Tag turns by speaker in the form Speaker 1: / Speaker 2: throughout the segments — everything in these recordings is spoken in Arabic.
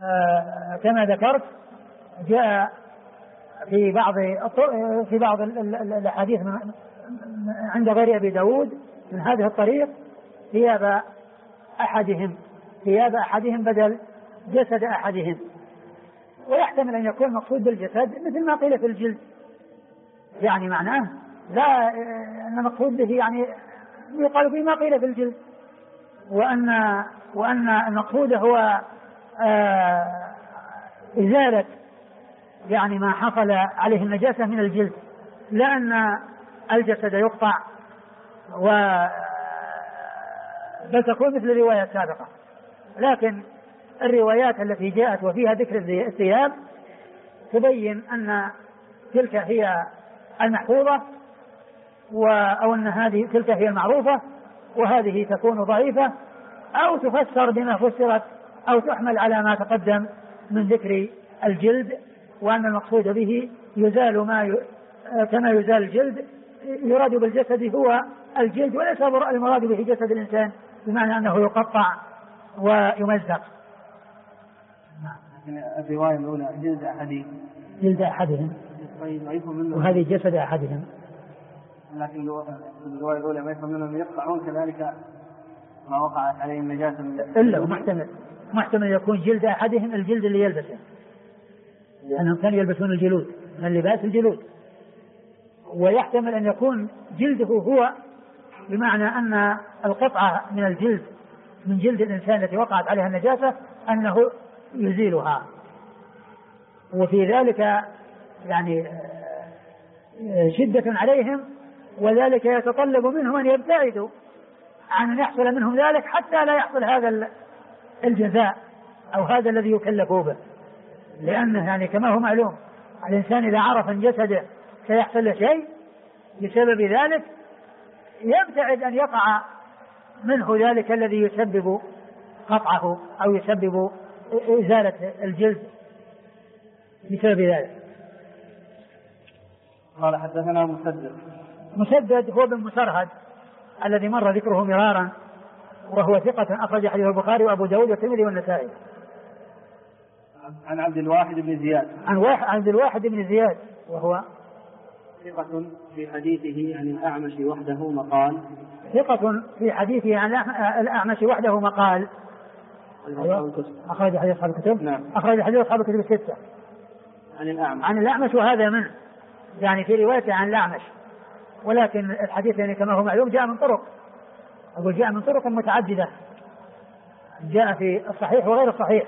Speaker 1: كما ذكرت جاء في بعض الأحاديث عند غير أبي داود من هذه الطريق ثياب أحدهم بدل جسد أحدهم. ويحتمل أن يكون مقصود بالجسد مثل ما قيل في الجلد، يعني معناه لا أن مقصود به يعني يقال به ما قيل في الجلد، وأن المقصود هو إزالة يعني ما حصل عليه النجاسة من الجلد، لا أن الجسد يقطع بل تكون مثل الرواية السابقة. لكن الروايات التي جاءت وفيها ذكر الثياب تبين أن تلك هي المحفوظة أو أن هذه تلك هي المعروفة وهذه تكون ضعيفة، أو تفسر بما فسرت أو تحمل على ما تقدم من ذكر الجلد، وأن المقصود به يزال كما يزال الجلد، يراد بالجسد هو الجلد وليس المراد به جسد الإنسان بمعنى أنه يقطع ويمزق.
Speaker 2: الرواية الأولى
Speaker 1: جلد أحدهم وهذه جسد أحدهم،
Speaker 2: لكن الرواية الأولى ما يفهم منهم يقطعون كذلك ما وقعت عليه النجاسة
Speaker 1: إلا محتمل يكون جلد أحدهم الجلد اللي يلبسه، لأنهم كانوا يلبسون الجلود من لباس الجلود، ويحتمل أن يكون جلده هو بمعنى أن القطعة من الجلد من جلد الإنسان التي وقعت عليها النجاسة أنه يزيلها. وفي ذلك يعني شدة عليهم، وذلك يتطلب منهم أن يبتعدوا عن أن يحصل منهم ذلك حتى لا يحصل هذا الجزاء أو هذا الذي يكلفوا به، لأنه يعني كما هو معلوم الإنسان إذا عرف أن جسده سيحصل له شيء بسبب ذلك يبتعد أن يقع منه ذلك الذي يسبب قطعه أو يسبب إزالة الجلد بسبب ذلك.
Speaker 2: قال حدثنا
Speaker 1: مسدد هو بن مسرهد الذي مر ذكره مرارا، وهو ثقة أخرج حديث البخاري وأبو داود والترمذي والنسائي.
Speaker 2: عن عبد الواحد بن زياد.
Speaker 1: عن عبد الواحد بن زياد وهو
Speaker 2: ثقة في حديثه عن الأعمش وحده مقال.
Speaker 1: ثقة في حديثه عن الأعمش وحده مقال. أخرج حديث أصحاب الكتب.
Speaker 2: نعم.
Speaker 1: أخرج حديث أصحاب الكتب الستة. عن الأعمش وهذا منه يعني في روايته عن الأعمش، ولكن الحديث يعني كما هو معلوم جاء من طرق متعددة، جاء في الصحيح وغير الصحيح.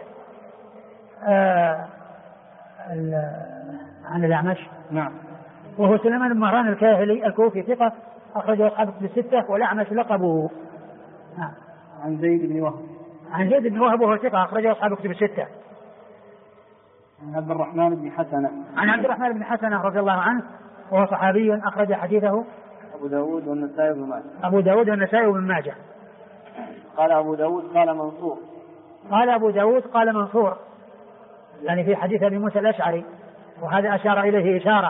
Speaker 1: عن الأعمش.
Speaker 2: نعم.
Speaker 1: وهو سليمان بن مهران الكاهلي الكوفي ثقة أخرجه أصحاب الستة، والأعمش لقبه. نعم.
Speaker 2: عن زيد بن وهب
Speaker 1: وهو ثقة أخرجه أصحاب الكتب الستة.
Speaker 2: عن عبد الرحمن بن حسنة رضي الله عنه وهو صحابي أخرج حديثه أبو داود
Speaker 1: والنسائي وابن ماجه.
Speaker 2: قال أبو داود
Speaker 1: قال منصور يعني في حديث أبي موسى الأشعري، وهذا أشار إليه إشارة.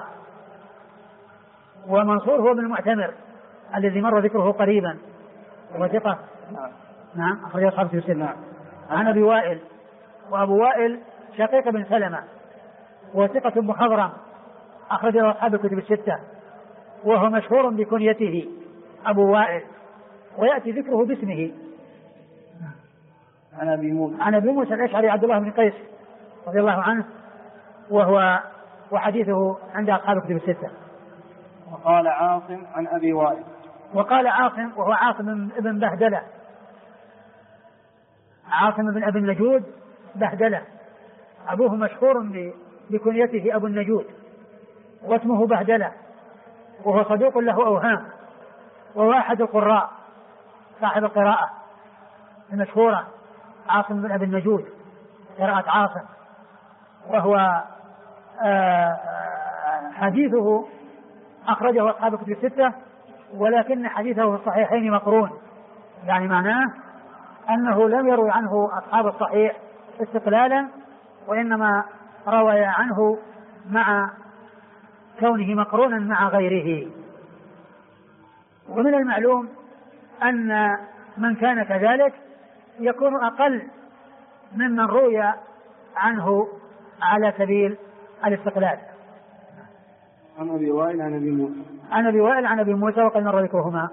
Speaker 1: ومنصور هو ابن المعتمر الذي مر ذكره قريبا وهو ثقة. نعم أخرج أصحاب الكتب الستة. عن أبي وائل، وأبو وائل شقيق بن سلمة وثقة مخضرم أخرج أصحاب الكتب الستة، وهو مشهور بكنيته أبو وائل ويأتي ذكره باسمه. عن أبي موسى الأشعري عبد الله بن قيس رضي الله عنه وحديثه عند أصحاب الكتب الستة.
Speaker 2: وقال عاصم عن أبي وائل.
Speaker 1: وقال عاصم وهو عاصم بن بهدلة، عاصم بن أبي النجود بهدلة، أبوه مشهور بكنيته أبو النجود واسمه بهدلة، وهو صدوق له أوهام، وهو أحد القراء صاحب القراءة المشهورة عاصم بن أبي النجود قراءة عاصم، وهو حديثه أخرجه أصحاب الكتب الستة، ولكن حديثه في الصحيحين مقرون، يعني معناه أنه لم يروي عنه أصحاب الصحيح استقلالا، وإنما روي عنه مع كونه مقرونا مع غيره. ومن المعلوم أن من كان كذلك يكون أقل ممن روي عنه على سبيل الاستقلال.
Speaker 2: عن أبي وائل عن أبي موسى.
Speaker 1: عن أبي وائل عن أبي موسى وقد مر ذكرهما.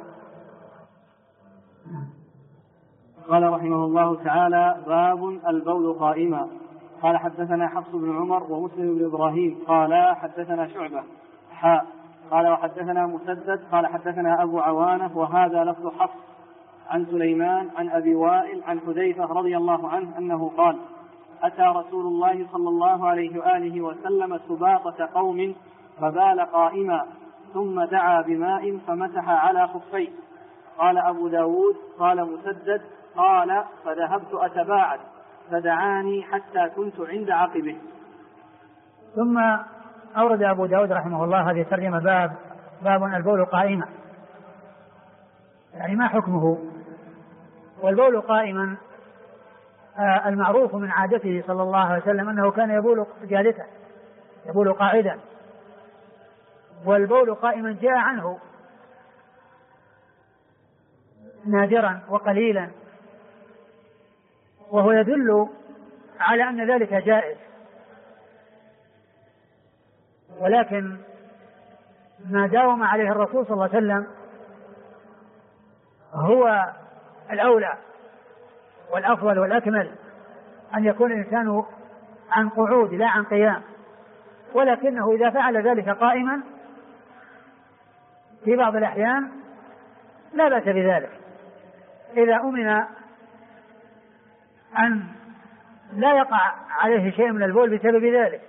Speaker 2: قال رحمه الله تعالى: باب البول قائما. قال حدثنا حفص بن عمر ومسلم بن إبراهيم قال حدثنا شعبة قال وحدثنا مسدد قال حدثنا أبو عوانة وهذا لفظ حفص عن سليمان عن أبي وائل عن حذيفة رضي الله عنه أنه قال: أتى رسول الله صلى الله عليه وآله وسلم سباطة قوم فبال قائما ثم دعا بماء فمسح على خفيه. قال أبو داود قال مسدد قال فذهبت أتباعد فدعاني حتى كنت عند عقبه.
Speaker 1: ثم أورد أبو داود رحمه الله هذه الترجمة باب البول قائما، يعني ما حكمه؟ والبول قائما المعروف من عادته صلى الله عليه وسلم أنه كان يبول جالسا، يبول قاعدا، والبول قائما جاء عنه نادرا وقليلا، وهو يدل على أن ذلك جائز، ولكن ما داوم عليه الرسول صلى الله عليه وسلم هو الأولى والأفضل والأكمل، أن يكون الإنسان عن قعود لا عن قيام، ولكنه إذا فعل ذلك قائما في بعض الأحيان لا بأس بذلك، إذا أمن أن لا يقع عليه شيء من البول بسبب ذلك.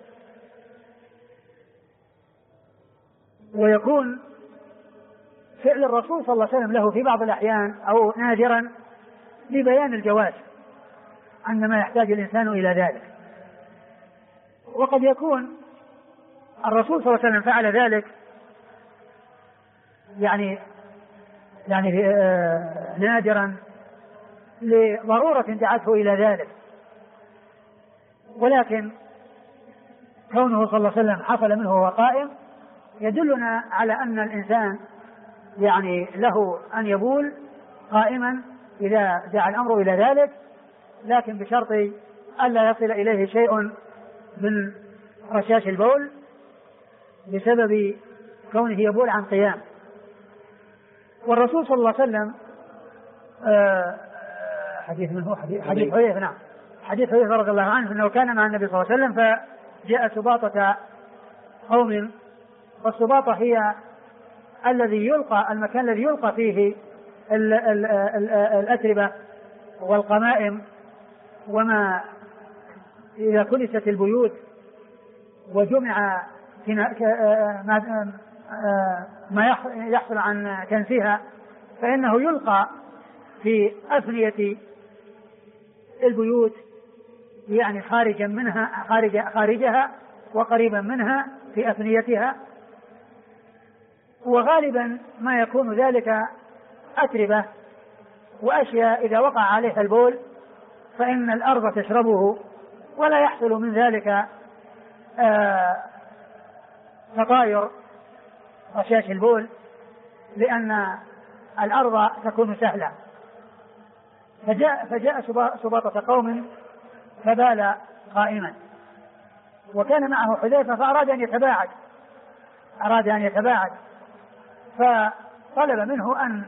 Speaker 1: ويكون فعل الرسول صلى الله عليه وسلم له في بعض الأحيان أو نادرا لبيان الجواز عندما يحتاج الإنسان إلى ذلك. وقد يكون الرسول صلى الله عليه وسلم فعل ذلك يعني نادرا لضرورة دعته إلى ذلك، ولكن كونه صلى الله عليه وسلم حصل منه وهو قائم يدلنا على أن الإنسان يعني له أن يبول قائما إذا دعا الأمر إلى ذلك، لكن بشرط ألا يصل إليه شيء من رشاش البول بسبب كونه يبول عن قيام. والرسول صلى الله عليه وسلم حديث من هو حديث حذيفة، نعم، حديث حذيفة رضي الله عنه أنه كان مع النبي صلى الله عليه وسلم فجاء سباطة قوم، والسباطة هي الذي يلقى، المكان الذي يلقى فيه الأتربة والقمائم، وما إذا كنست البيوت وجمع ما يحصل عن كنسها فإنه يلقى في أفنية البيوت، يعني خارجا منها خارجها وقريبا منها في أفنيتها، وغالبا ما يكون ذلك أتربة وأشياء إذا وقع عليها البول فإن الأرض تشربه ولا يحصل من ذلك تطاير رشاش البول، لأن الأرض تكون سهلة. فجاء سباطة قوم فبال قائما، وكان معه حذيفة فأراد أن يتباعد فطلب منه أن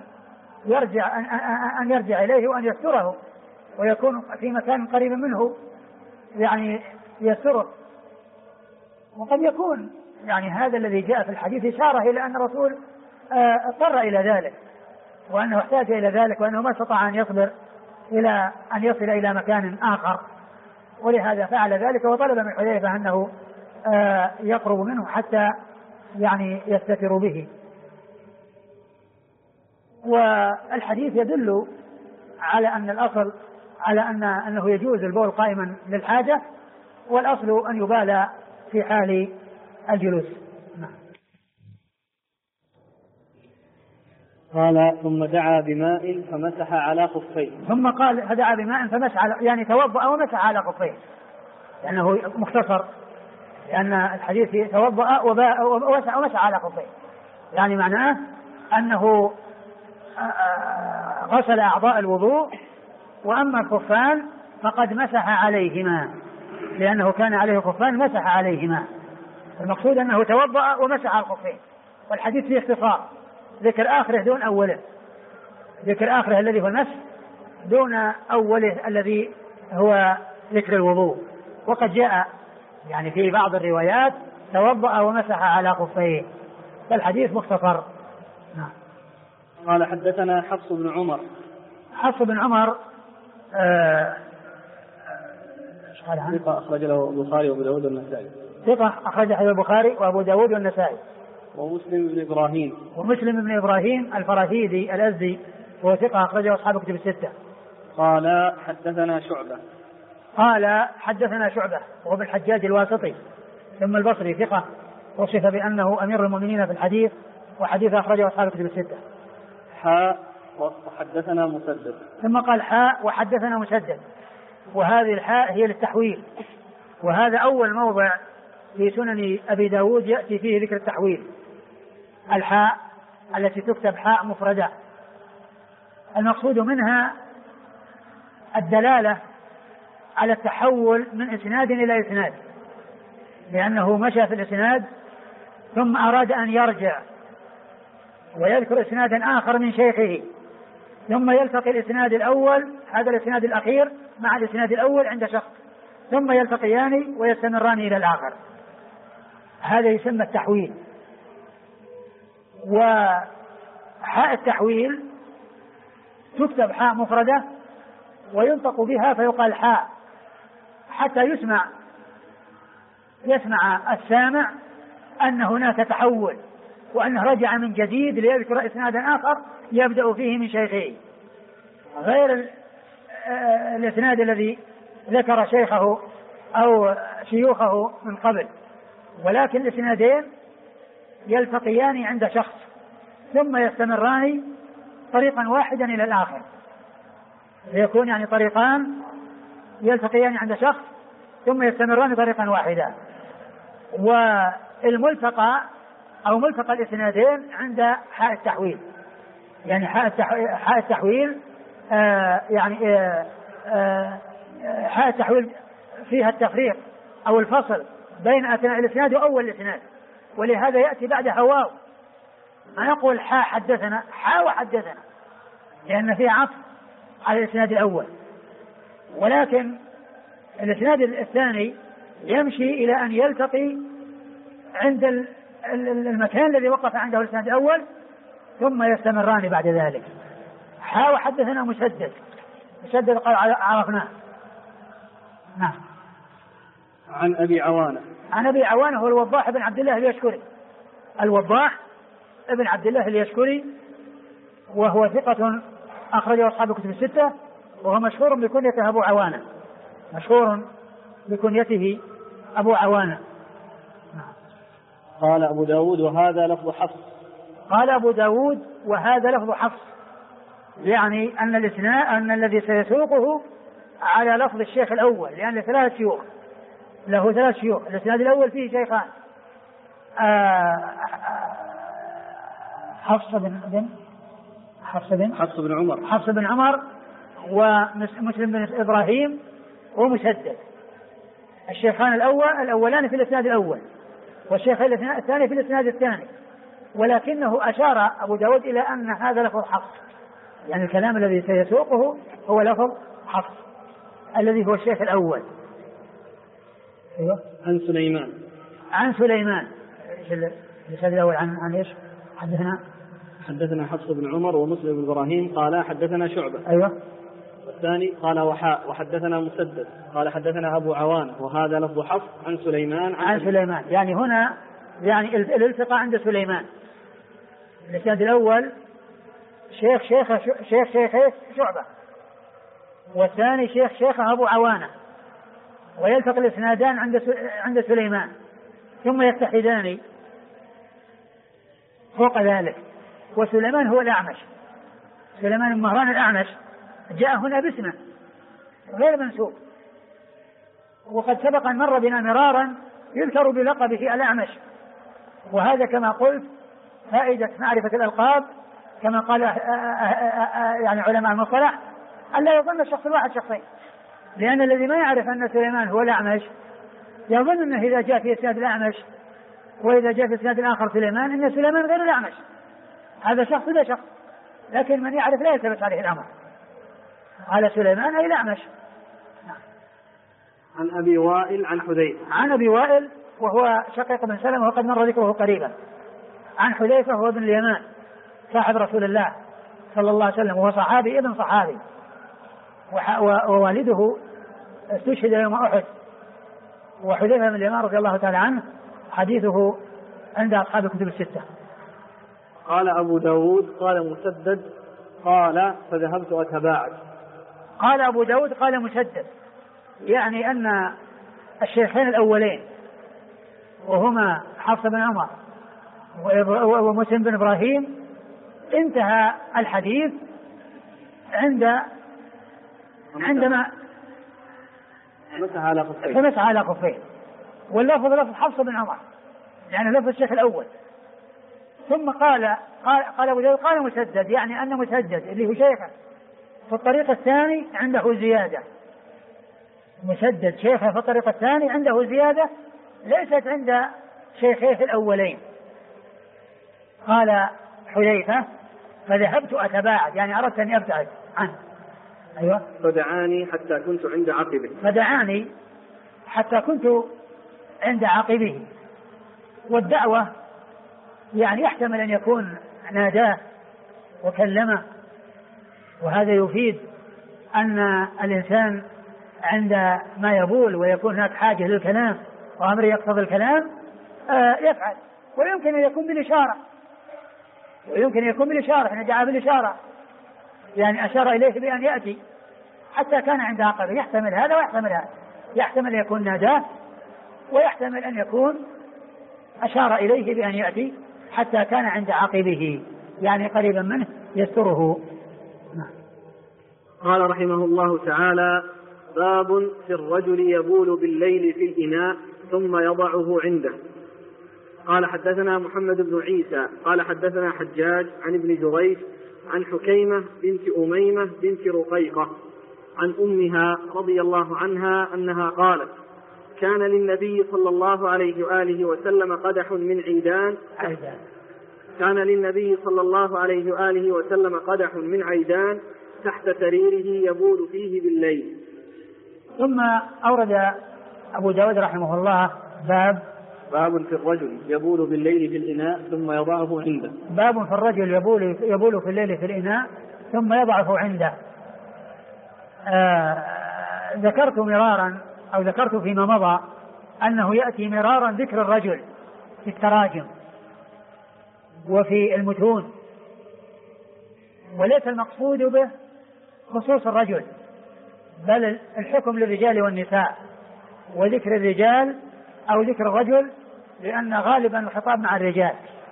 Speaker 1: يرجع إليه وأن يستره ويكون في مكان قريب منه يعني يستره. وقد يكون يعني هذا الذي جاء في الحديث إشارة إلى أن الرسول اضطر إلى ذلك، وأنه احتاج إلى ذلك، وأنه ما استطاع أن يصبر إلى أن يصل إلى مكان آخر، ولهذا فعل ذلك وطلب من حذيفة أنه يقرب منه حتى يعني يستتر به. والحديث يدل على أن الأصل على أنه يجوز البول قائما للحاجة، والأصل أن يبال في حال الجلوس.
Speaker 2: قال ثم دعا بماء فمسح على خفيه.
Speaker 1: ثم قال فدعا بماء فمسح على، يعني توضأ ومسح على خفيه، لأنه مختصر، لأن الحديث توضأ ومسح على خفيه، يعني معناه أنه غسل أعضاء الوضوء، وأما الخفان فقد مسح عليهما، لأنه كان عليه خفان مسح عليهما. المقصود أنه توضأ ومسح على الخفين، والحديث فيه اختصار، ذكر آخره دون أوله، ذكر آخره الذي هو المسح دون أوله الذي هو ذكر الوضوء. وقد جاء يعني في بعض الروايات توضأ ومسح على خفيه، فالحديث مختصر. نعم.
Speaker 2: قال حدثنا حفص بن عمر.
Speaker 1: حفص بن عمر
Speaker 2: ثقة أخرج له البخاري وأبو داود والنسائي.
Speaker 1: ثقة أخرجه البخاري وأبو داود والنسائي.
Speaker 2: ومسلم بن إبراهيم.
Speaker 1: ومسلم بن إبراهيم الفراهيدي الأزدي وهو ثقة أخرجه أصحاب كتب الستة.
Speaker 2: قال حدثنا شعبة.
Speaker 1: قال حدثنا شعبة وهو بالحجاج الواسطي ثم البصري ثقة وصف بأنه أمير المؤمنين في الحديث وحديث أخرجه أصحاب كتب الستة.
Speaker 2: حاء وحدثنا مسدد.
Speaker 1: ثم قال حاء وحدثنا مسدد، وهذه الحاء هي للتحويل، وهذا أول موضع في سنن أبي داود يأتي فيه ذكر التحويل، الحاء التي تكتب حاء مفردة. المقصود منها الدلالة على التحول من إسناد إلى إسناد، لأنه مشى في الإسناد ثم أراد أن يرجع ويذكر إسنادا آخر من شيخه، ثم يلتقي الإسناد الأول، هذا الإسناد الأخير مع الإسناد الأول عند شخص، ثم يلتقيان ويستمران إلى الآخر، هذا يسمى التحويل. وحاء التحويل تكتب حاء مفردة وينطق بها فيقال حاء حتى يسمع السامع أن هناك تحول وأنه رجع من جديد ليذكر إسنادا آخر يبدأ فيه من شيخه، غير الإسناد الذي ذكر شيخه أو شيوخه من قبل، ولكن الإسنادين يلتقيان عند شخص ثم يستمران طريقا واحدا إلى الآخر، يكون يعني طريقان يلتقيان عند شخص ثم يستمران طريقا واحدا. والملتقى أو ملتقى الإسنادين عند حاء التحويل، يعني حاء التحويل حاء التحويل فيها التفريق أو الفصل بين أثناء الإسناد وأول الإسناد، ولهذا يأتي بعدها واو، ما نقول حاء حدثنا حاء وحدثنا، لأن فيها عطف على الإسناد الأول، ولكن الإسناد الثاني يمشي إلى أن يلتقي عند المكان الذي وقف عنده الإسناد الأول ثم يستمران بعد ذلك. حاء وحدثنا مسدد قال عرفناه. نعم.
Speaker 2: عن أبي عوانة.
Speaker 1: عن أبي عوانة هو الوضاح بن عبد الله اليشكري، الوضاح ابن عبد الله اليشكري، وهو ثقة أخرجه أصحاب الكتب الستة، وهو مشهور بكنيته أبو عوانة، مشهور بكنيته أبو عوانة.
Speaker 2: قال أبو داود وهذا لفظ حفص.
Speaker 1: قال أبو داود وهذا لفظ حفص، يعني أن الإسناد أن الذي سيسوقه على لفظ الشيخ الأول، لأن له 3 شيوخ، له 3 شيوخ، الإسناد الأول فيه شيخان، حفص بن عمر ومسلم بن إبراهيم ومسدد، الشيخان الأولان في الإسناد الأول، والشيخ الثاني في الإسناد الثاني، ولكنه أشار أبو داود إلى أن هذا لفظ حفص، يعني الكلام الذي سيسوقه هو لفظ حفص الذي هو الشيخ الأول.
Speaker 2: أيوة. عن
Speaker 1: سليمان الإسناد الأول عن إيش؟
Speaker 2: حدثنا حفص بن عمر ومسلم بن إبراهيم قال حدثنا شعبة.
Speaker 1: أيوة.
Speaker 2: والثاني قال وحدثنا مسدد قال حدثنا أبو عوانة وهذا لفظ حفص عن سليمان
Speaker 1: عن سليمان، يعني هنا يعني الالتقاء عند سليمان، الإسناد الأول شيخ شعبة، والثاني شيخ أبو عوانة، ويلتقي الإسنادان عند سليمان ثم يتحدان فوق ذلك. وسليمان هو الأعمش، سليمان بن مهران الأعمش جاء هنا باسمه غير منسوب، وقد سبق أن مر بنا مرارا يذكر بلقبه الأعمش، وهذا كما قلت فائدة معرفة الألقاب كما قال يعني علماء المصطلح أن لا يظن الشخص الواحد شخصين، لأن الذي ما يعرف أن سليمان هو الأعمش يظن أنه إذا جاء في إسناد الأعمش وإذا جاء في إسناد الآخر سليمان أن سليمان غير الأعمش، هذا شخص لا شخص، لكن من يعرف لا يلتبس عليه الأمر. على سليمان أي الأعمش.
Speaker 2: عن أبي وائل عن حذيفة.
Speaker 1: عن أبي وائل وهو شقيق بن سلمة وقد مر ذكره قريبا. عن حذيفة هو ابن اليمان صاحب رسول الله صلى الله عليه وسلم، وهو صحابي ابن صحابي، ووالده استشهد يوم أحد. وحذيفة بن اليمان رضي الله تعالى عنه حديثه عند أصحاب الكتب الستة.
Speaker 2: قال أبو داود قال مسدد قال فذهبت أتباعد.
Speaker 1: قال أبو داود قال مسدد، يعني أن الشيخين الأولين وهما حفص بن عمر ومسلم بن إبراهيم انتهى الحديث عندما مسح على خفين، واللفظ لفظ حفص بن عمر يعني لفظ الشيخ الأول. ثم قال أبو داود قال مسدد، يعني أن مسدد اللي هو شيخه في الطريق الثاني عنده زيادة. مسدد شيخه في الطريق الثاني عنده زيادة ليست عند شيخيه الأولين. قال حذيفة فذهبت أتباعد، يعني أردت أن أبتعد عنه. أيوة.
Speaker 2: فدعاني حتى كنت عند عقبه.
Speaker 1: فدعاني حتى كنت عند عقبه. والدعوة يعني يحتمل أن يكون ناداه وكلمه، وهذا يفيد أن الإنسان عند ما يبول ويكون هناك حاجة للكلام وأمر يقتضي الكلام يفعل. ويمكن أن يكون بالإشارة، إن دعا بالإشارة يعني أشار إليه بأن يأتي حتى كان عند عقبه. يحتمل هذا ويحتمل هذا، يحتمل أن يكون ناداه ويحتمل أن يكون أشار إليه بأن يأتي حتى كان عند عقبه، يعني قريبا منه يستره.
Speaker 2: قال رحمه الله تعالى: باب في الرجل يبول بالليل في الإناء ثم يضعه عنده. قال حدثنا محمد بن عيسى قال حدثنا حجاج عن ابن جريج عن حكيمة بنت أميمة بنت رقيقة عن أمها رضي الله عنها أنها قالت: كان للنبي صلى الله عليه وآله وسلم قدح من عيدان تحت سريره يبول فيه بالليل.
Speaker 1: ثم أورد أبو داود رحمه الله
Speaker 2: باب في الرجل يبول بالليل في الإناء ثم يضعه عنده.
Speaker 1: باب في الرجل يبول في الليل في الإناء ثم يضعه عنده. ذكرت مرارا أو ذكرت فيما مضى أنه يأتي مرارا ذكر الرجل في التراجم وفي المتون، وليس المقصود به خصوص الرجل، بل الحكم للرجال والنساء، وذكر الرجال أو ذكر الرجل لأن غالبا الخطاب مع الرجال،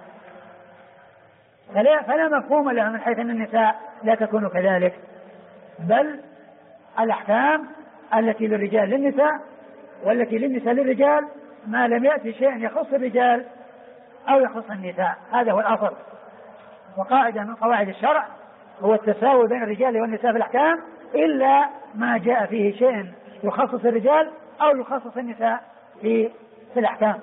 Speaker 1: فلا مفهوم له من حيث أن النساء لا تكون كذلك، بل الأحكام التي للرجال للنساء والتي للنساء للرجال ما لم يأتي شيء يخص الرجال أو يخص النساء. هذا هو الأصل، وقاعدة من قواعد الشرع هو التساوي بين الرجال والنساء في الأحكام إلا ما جاء فيه شيء يخصص الرجال أو يخصص النساء في الأحكام.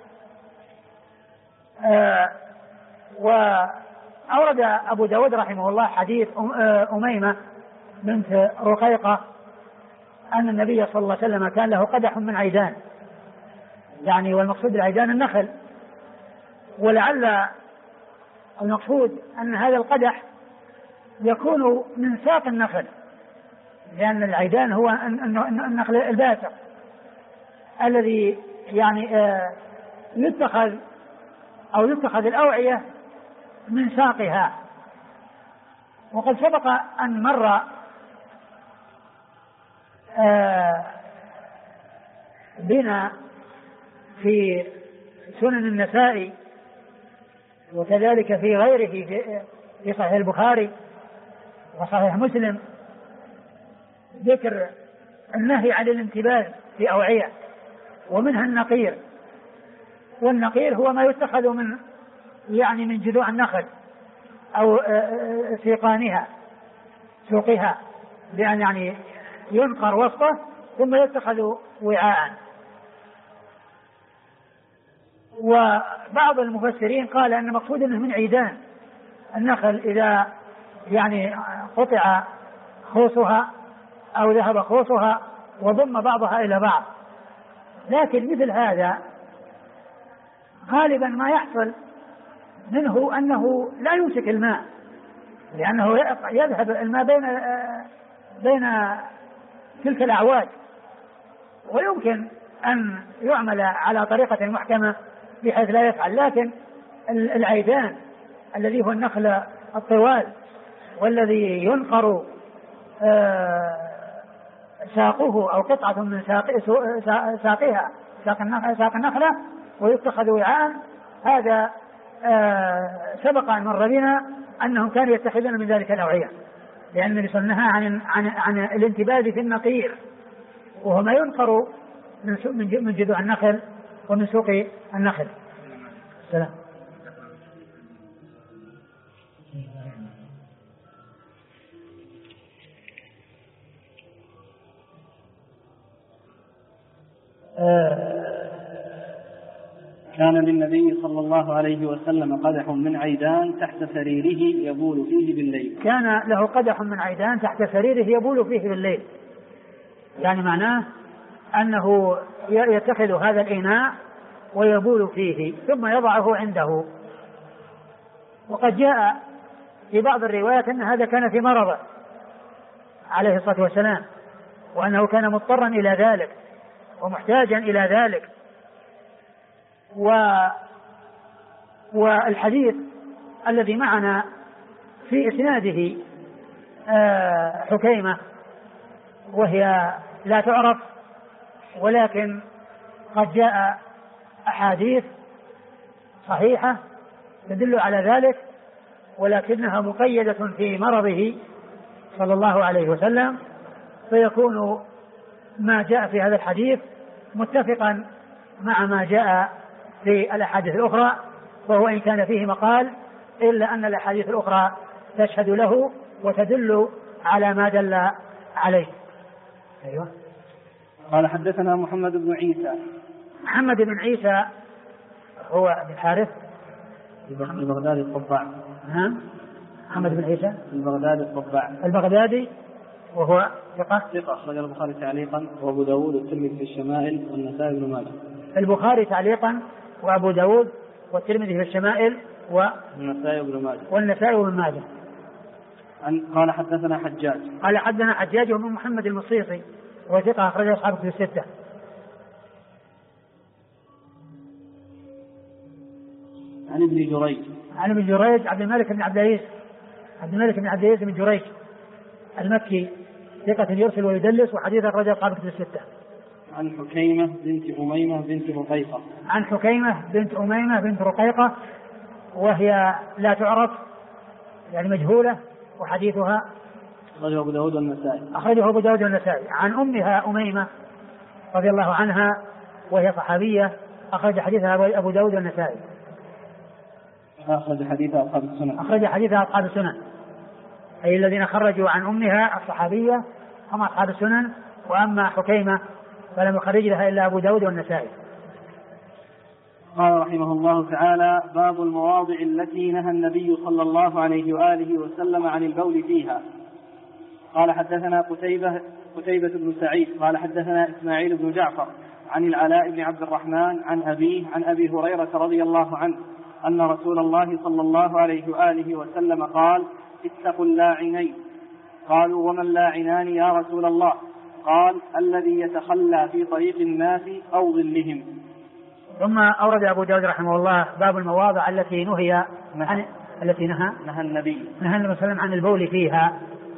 Speaker 1: وأورد أبو داود رحمه الله حديث أميمة بنت رقيقة أن النبي صلى الله عليه وسلم كان له قدح من عيدان، يعني والمقصود العيدان النخل، ولعل المقصود أن هذا القدح يكون من ساق النخل، لأن العيدان هو النخل الباسق الذي يعني يتخذ الأوعية من ساقها. وقد سبق أن مر بنا في سنن النسائي وكذلك في غيره في صحيح البخاري وصحيح مسلم ذكر النهي عن الانتباه في أوعية، ومنها النقير. والنقير هو ما يتخذ من جذوع النخل أو سوقها، بأن يعني ينقر وسطه ثم يتخذ وعاء. وبعض المفسرين قال أن مقصود أنه من عيدان النخل إذا يعني قطع خوصها أو ذهب خوصها وضم بعضها إلى بعض. لكن مثل هذا غالبا ما يحصل منه أنه لا يمسك الماء، لأنه يذهب الماء بين تلك الأعواد، ويمكن أن يعمل على طريقة محكمة بحيث لا يفعل. لكن العيدان الذي هو النخل الطوال والذي ينقر ساقه أو قطعة من ساقها ساق النخلة ويتخذ وعاء، هذا سبق أن مر بنا أنهم كانوا يتخذون من ذلك الأوعية، لأن النبي صلى الله عليه وسلم نهى عن الانتباذ في النقير، وهو ما ينقر من جذوع النخل ومن سوق النخل. السلام.
Speaker 2: كان للنبي صلى الله عليه وسلم قدح من عيدان تحت سريره يبول فيه بالليل.
Speaker 1: كان له قدح من عيدان تحت سريره يبول فيه بالليل، يعني معناه أنه يتخذ هذا الإناء ويبول فيه ثم يضعه عنده. وقد جاء في بعض الروايات أن هذا كان في مرضه عليه الصلاة والسلام، وأنه كان مضطرا إلى ذلك ومحتاجا إلى ذلك. والحديث الذي معنا في إسناده حكيمة، وهي لا تعرف، ولكن قد جاء أحاديث صحيحة تدل على ذلك، ولكنها مقيدة في مرضه صلى الله عليه وسلم، فيكون ما جاء في هذا الحديث متفقا مع ما جاء في الأحاديث الأخرى، وهو إن كان فيه مقال إلا أن الأحاديث الأخرى تشهد له وتدل على ما دل عليه. أيوة.
Speaker 2: قال حدثنا محمد بن عيسى.
Speaker 1: محمد بن عيسى هو بن حارث
Speaker 2: البغدادي الطباع.
Speaker 1: نعم. محمد بن عيسى
Speaker 2: البغدادي الطباع
Speaker 1: البغدادي، وهو ثقة
Speaker 2: أخرج البخاري تعليقا وأبو داود والترمذي في الشمائل والنسائي بن ماجه.
Speaker 1: البخاري تعليقا وأبو داود والترمذي في الشمائل والنسائي بن ماجه.
Speaker 2: قال حدثنا حجاج.
Speaker 1: قال حدثنا حجاج بن محمد المصيصي وهو ثقة أخرج أصحابه في الستة.
Speaker 2: عن ابن
Speaker 1: جريج عبد الملك بن عبد العزيز بن جريج المكي ثقة يرسل ويدلس، وحديث أخرج أصحابه في الستة.
Speaker 2: عن حكيمة بنت أميمة بنت رقيقة وهي لا تعرف، يعني مجهولة، وحديثها أخرجه أبو داود
Speaker 1: والنسائي. عن أمها أميمة رضي الله عنها وهي صحابية، أخرج حديثها أبو داود والنسائي.
Speaker 2: أخرج حديثها أصحاب السنن،
Speaker 1: أي الذين خرجوا عن أمها الصحابية هم أصحاب السنن، وأما حكيمة فلم يخرج لها إلا أبو داود والنسائي.
Speaker 2: قال رحمه الله تعالى: باب المواضع التي نهى النبي صلى الله عليه وآله وسلم عن البول فيها. قال حدثنا قتيبة بن سعيد قال حدثنا إسماعيل بن جعفر عن العلاء بن عبد الرحمن عن أبيه عن أبي هريرة رضي الله عنه أن رسول الله صلى الله عليه وآله وسلم قال: اتقوا اللاعنين. قالوا: وما اللاعنان يا رسول الله؟ قال: الذي يتخلى في طريق الناس أو ظلهم.
Speaker 1: ثم أورد أبو داود رحمه الله باب المواضع التي نهى النبي صلى الله عليه وسلم عن البول فيها.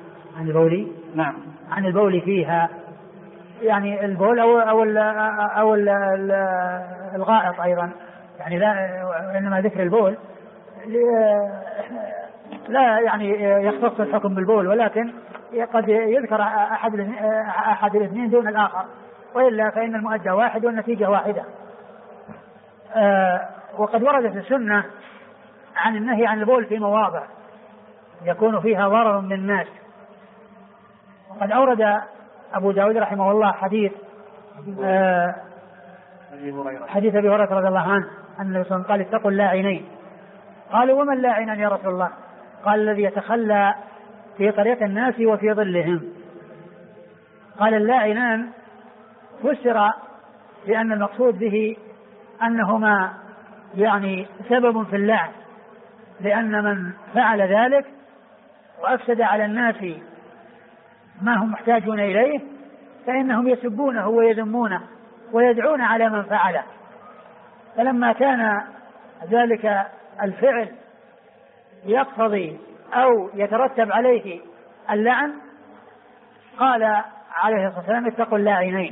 Speaker 1: عن البول فيها، يعني البول أو الغائط أيضا، يعني لا، إنما ذكر البول لا يعني يختص الحكم بالبول، ولكن قد يذكر أحد الاثنين دون الآخر، وإلا فإن المؤدى واحد والنتيجة واحدة. وقد وردت السنة عن النهي عن البول في مواضع يكون فيها ضرر بالناس. وقد أورد أبو داود رحمه الله حديث أبي هريرة رضي الله عنه أن النبي صلى الله عليه وسلم قال اتقوا اللاعنين. قالوا وما اللاعنان يا رسول الله؟ قال الذي يتخلى في طريق الناس وفي ظلهم. قال اللاعنان فسر بأن المقصود به أنهما يعني سبب في اللعن، لأن من فعل ذلك وأفسد على الناس ما هم محتاجون إليه فإنهم يسبونه ويذمونه ويدعون على من فعله. فلما كان ذلك الفعل يقتضي أو يترتب عليه اللعن قال عليه الصلاة والسلام اتقوا اللاعنين،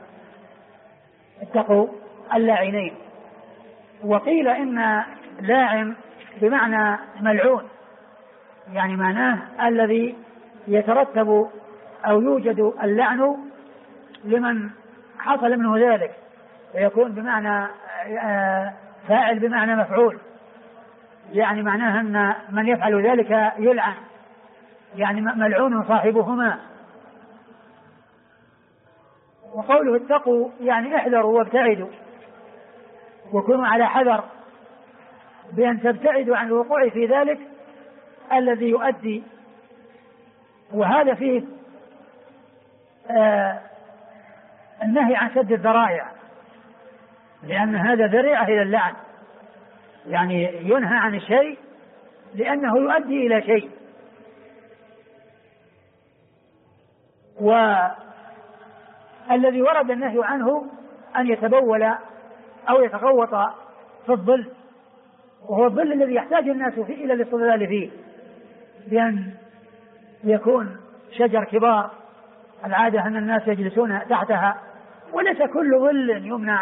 Speaker 1: اتقوا اللاعنين. وقيل إن لاعن بمعنى ملعون، يعني معناه الذي يترتب أو يوجد اللعن لمن حصل منه ذلك، فيكون بمعنى فاعل بمعنى مفعول، يعني معناه أن من يفعل ذلك يلعن، يعني ملعون صاحبهما. وقوله اتقوا يعني احذروا وابتعدوا وكونوا على حذر بأن تبتعدوا عن الوقوع في ذلك الذي يؤدي. وهذا فيه النهي عن سد الذرائع، لأن هذا ذريعة إلى اللعن، يعني ينهى عن الشيء لأنه يؤدي إلى شيء. والذي ورد النهي عنه أن يتبول أو يتغوط في الظل، وهو الظل الذي يحتاج الناس فيه إلى الاستظلال فيه، بأن يكون شجر كبار العادة أن الناس يجلسون تحتها، وليس كل ظل يمنع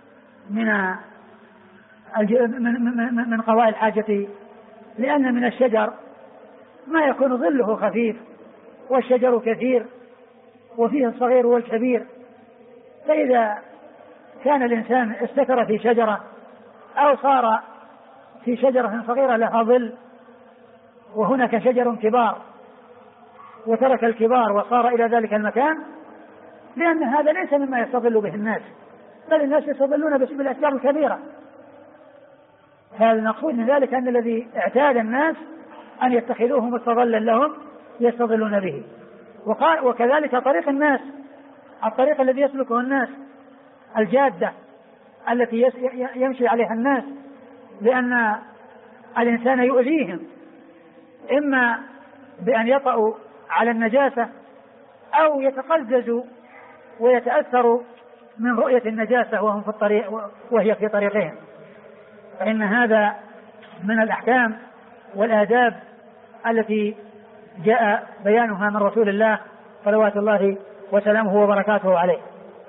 Speaker 1: من قضاء الحاجة، لأن من الشجر ما يكون ظله خفيف، والشجر كثير وفيه الصغير والكبير. فإذا كان الإنسان استتر في شجرة أو صار في شجرة صغيرة لها ظل وهناك شجر كبار وترك الكبار وصار إلى ذلك المكان، لأن هذا ليس مما يستظل به الناس، بل الناس يستظلون بالأشجار الكبيرة. فالمقصود من ذلك أن الذي اعتاد الناس أن يتخذوه مستظلا لهم يستظلون به. وكذلك طريق الناس، الطريق الذي يسلكه الناس، الجادة التي يمشي عليها الناس، لأن الإنسان يؤذيهم إما بأن يطأوا على النجاسة أو يتقززوا ويتأثروا من رؤية النجاسة وهم في الطريق وهي في طريقهم. فإن هذا من الأحكام والآداب التي جاء بيانها من رسول الله صلوات الله وسلامه وبركاته عليه.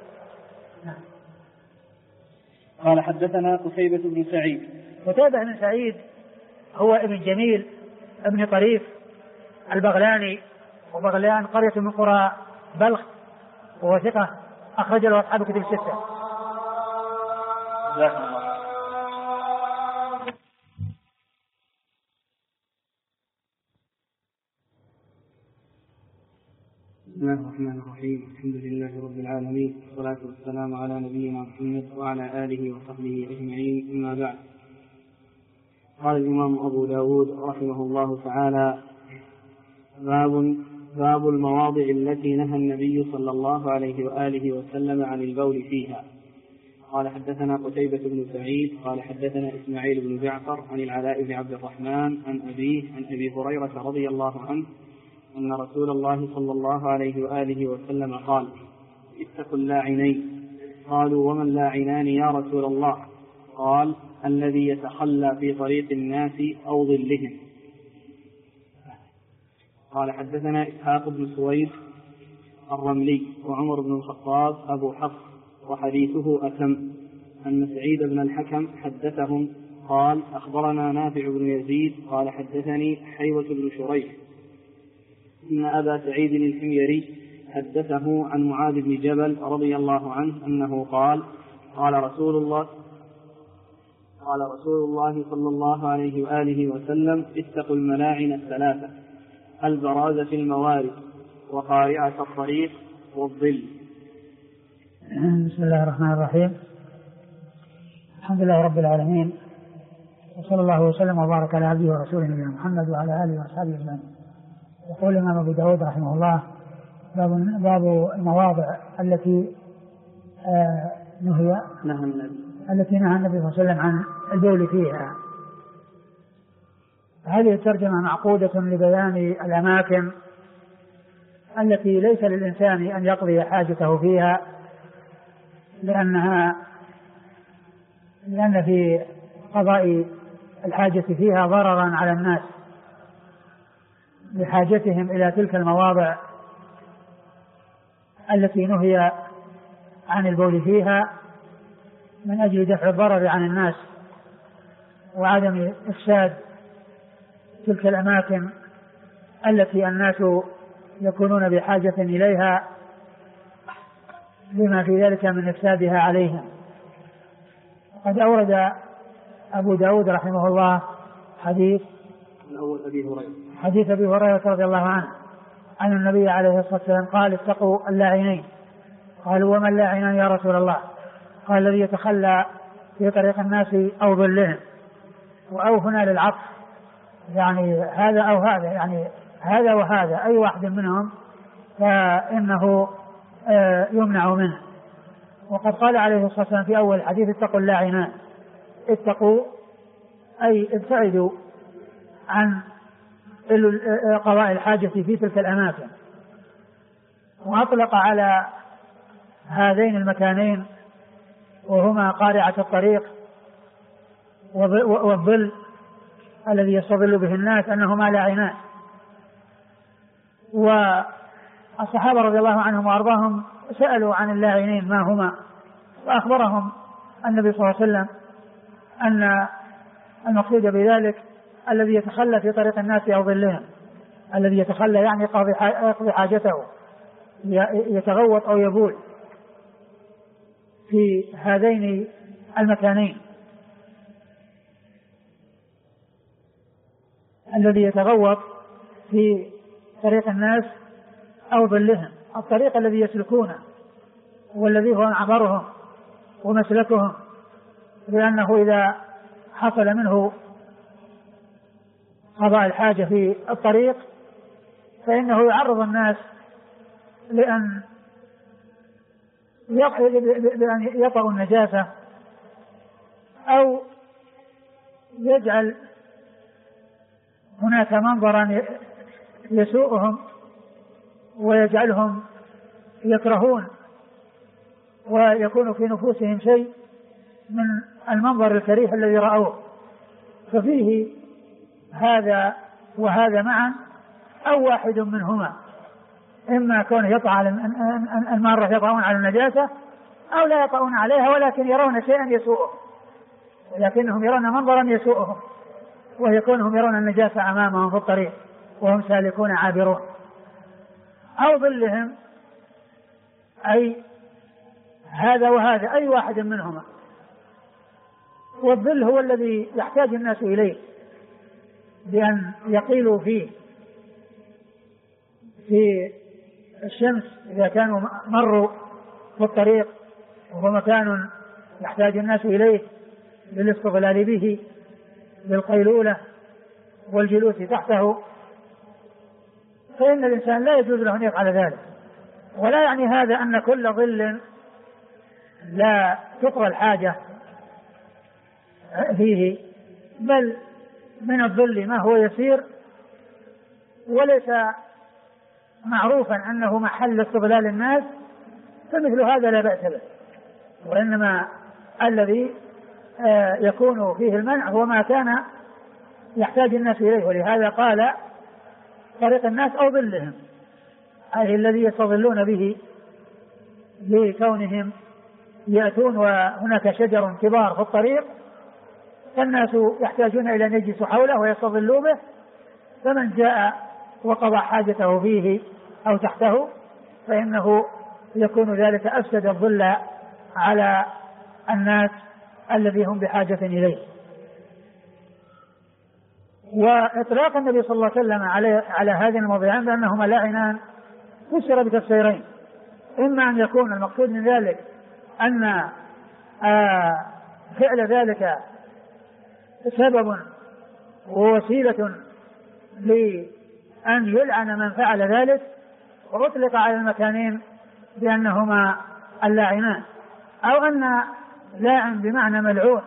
Speaker 2: قال حدثنا قتيبة بن سعيد.
Speaker 1: قتيبة بن سعيد هو ابن جميل ابن طريف البغلاني، وبغلان قرية من قرى بلخ، وهو ثقة أخرج له أصحاب كتب الستة.
Speaker 2: بسم الله الرحمن الرحيم. الحمد لله رب العالمين، والصلاة والسلام على نبينا محمد وعلى آله وصحبه أجمعين، أما بعد. قال الإمام أبو داود رحمه الله تعالى: باب المواضع التي نهى النبي صلى الله عليه وآله وسلم عن البول فيها. قال حدثنا قتيبة بن سعيد قال حدثنا إسماعيل بن جعفر عن العلاء بن عبد الرحمن عن أبيه عن أبي هريرة رضي الله عنه أن رسول الله صلى الله عليه وآله وسلم قال: اتقوا اللاعنين. قالوا: وما اللاعنان يا رسول الله؟ قال: الذي يتخلى في طريق الناس أو ظلهم. قال حدثنا إسحاق بن سويد الرملي وعمر بن الخطاب أبو حفص، وحديثه أتم، أن سعيد بن الحكم حدثهم قال: أخبرنا نافع بن يزيد قال حدثني حيوة بن شريح إن أبا سعيد الحميري حدثه عن معاذ بن جبل رضي الله عنه أنه قال: قال رسول الله صلى الله عليه وآله وسلم: اتقوا الملاعن الثلاثة، البراز في الموارد، وقارعة الطريق، والظل.
Speaker 1: بسم الله الرحمن الرحيم. الحمد لله رب العالمين، وصلى الله وسلم وبارك على عبده ورسوله نبينا محمد وعلى آله وأصحابه أجمعين. يقول الإمام أبو داود رحمه الله: باب المواضع التي نهى النبي صلى الله عليه وسلم عن البول فيها. هذه الترجمة معقودة لبيان الأماكن التي ليس للإنسان أن يقضي حاجته فيها، لأن في قضاء الحاجة فيها ضررا على الناس بحاجتهم إلى تلك المواضع التي نهي عن البول فيها من أجل دفع الضرر عن الناس وعدم إفساد تلك الأماكن التي الناس يكونون بحاجة إليها لما في ذلك من إفسادها عليهم. قد أورد أبو داود رحمه الله حديث أبي هريرة رضي الله عنه عن النبي عليه الصلاة والسلام قال: اتقوا اللاعنين. قالوا: وما اللاعنان يا رسول الله؟ قال: الذي يتخلى في طريق الناس أو ظلهم. وأو هنا للعطف، يعني هذا أو هذا، يعني هذا وهذا، أي واحد منهم فإنه يمنع منه. وقد قال عليه الصلاة والسلام في أول الحديث: اتقوا اللاعنان. اتقوا أي ابتعدوا عن قضاء الحاجة في تلك الأماكن. وأطلق على هذين المكانين وهما قارعة الطريق والظل الذي يستظل به الناس أنهما لاعنان. والصحابة رضي الله عنهم وأرضاهم سألوا عن اللاعنين ما هما، وأخبرهم النبي صلى الله عليه وسلم أن المقصود بذلك الذي يتخلى في طريق الناس أو ظلهم. الذي يتخلى يعني يقضي حاجته، يتغوط أو يبول في هذين المكانين. الذي يتغوط في طريق الناس أو ظلهم، الطريق الذي يسلكونه والذي هو معبرهم ومسلكهم، لأنه إذا حصل منه قضاء الحاجة في الطريق فإنه يعرض الناس لأن يطأوا النجاسة أو يجعل هناك منظرا يسوءهم ويجعلهم يكرهون ويكون في نفوسهم شيء من المنظر الكريه الذي رأوه. ففيه هذا وهذا معا أو واحد منهما، إما كون يطع المارة يطعون على النجاسة أو لا يطعون عليها ولكن يرون شيئا يسوءهم، ولكنهم يرون منظرا يسوءهم، ويكونهم يرون النجاسة أمامهم في الطريق وهم سالكون عابرون. أو ظلهم أي هذا وهذا، أي واحد منهما. والظل هو الذي يحتاج الناس إليه بأن يقيلوا فيه في الشمس إذا كانوا مروا في الطريق وهو مكان يحتاج الناس إليه للاستظلال به للقيلولة والجلوس تحته، فإن الإنسان لا يجوز له أن يفعل ذلك. ولا يعني هذا أن كل ظل لا تقضى الحاجة فيه، بل من الظل ما هو يسير وليس معروفا أنه محل استظلال الناس، فمثل هذا لا بأس به. وإنما الذي يكون فيه المنع هو ما كان يحتاج الناس إليه. ولهذا قال طريق الناس أو ظلهم، أي الذي يستظلون به لكونهم يأتون وهناك شجر كبار في الطريق فالناس يحتاجون إلى أن يجلسوا حوله ويستظلوا به، فمن جاء وقضى حاجته فيه أو تحته فإنه يكون ذلك أفسد الظل على الناس الذي هم بحاجة إليه. وإطلاق النبي صلى الله عليه وسلم على هذه الموضعين بأنهما لاعنان فسر بتفسيرين: إما أن يكون المقصود من ذلك أن فعل ذلك سبب ووسيلة لأن يلعن من فعل ذلك، وأطلق على المكانين بأنهما اللاعنان، أو أن لاعن بمعنى ملعون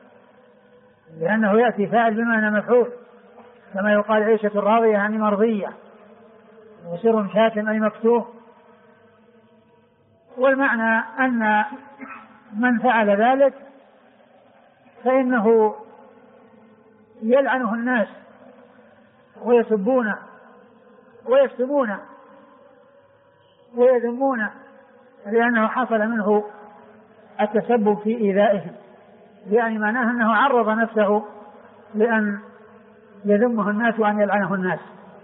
Speaker 1: لأنه يأتي فاعل بمعنى مفعول، كما يقال عيشة راضية يعني مرضية، وسر شاتم أي مكتوم. والمعنى أن من فعل ذلك فإنه يلعنه الناس ويسبونه ويشتمونه ويذمونه، لأنه حصل منه التسبب في إيذائهم، يعني معناه أنه عرض نفسه لأن يذمه الناس وأن يلعنه الناس.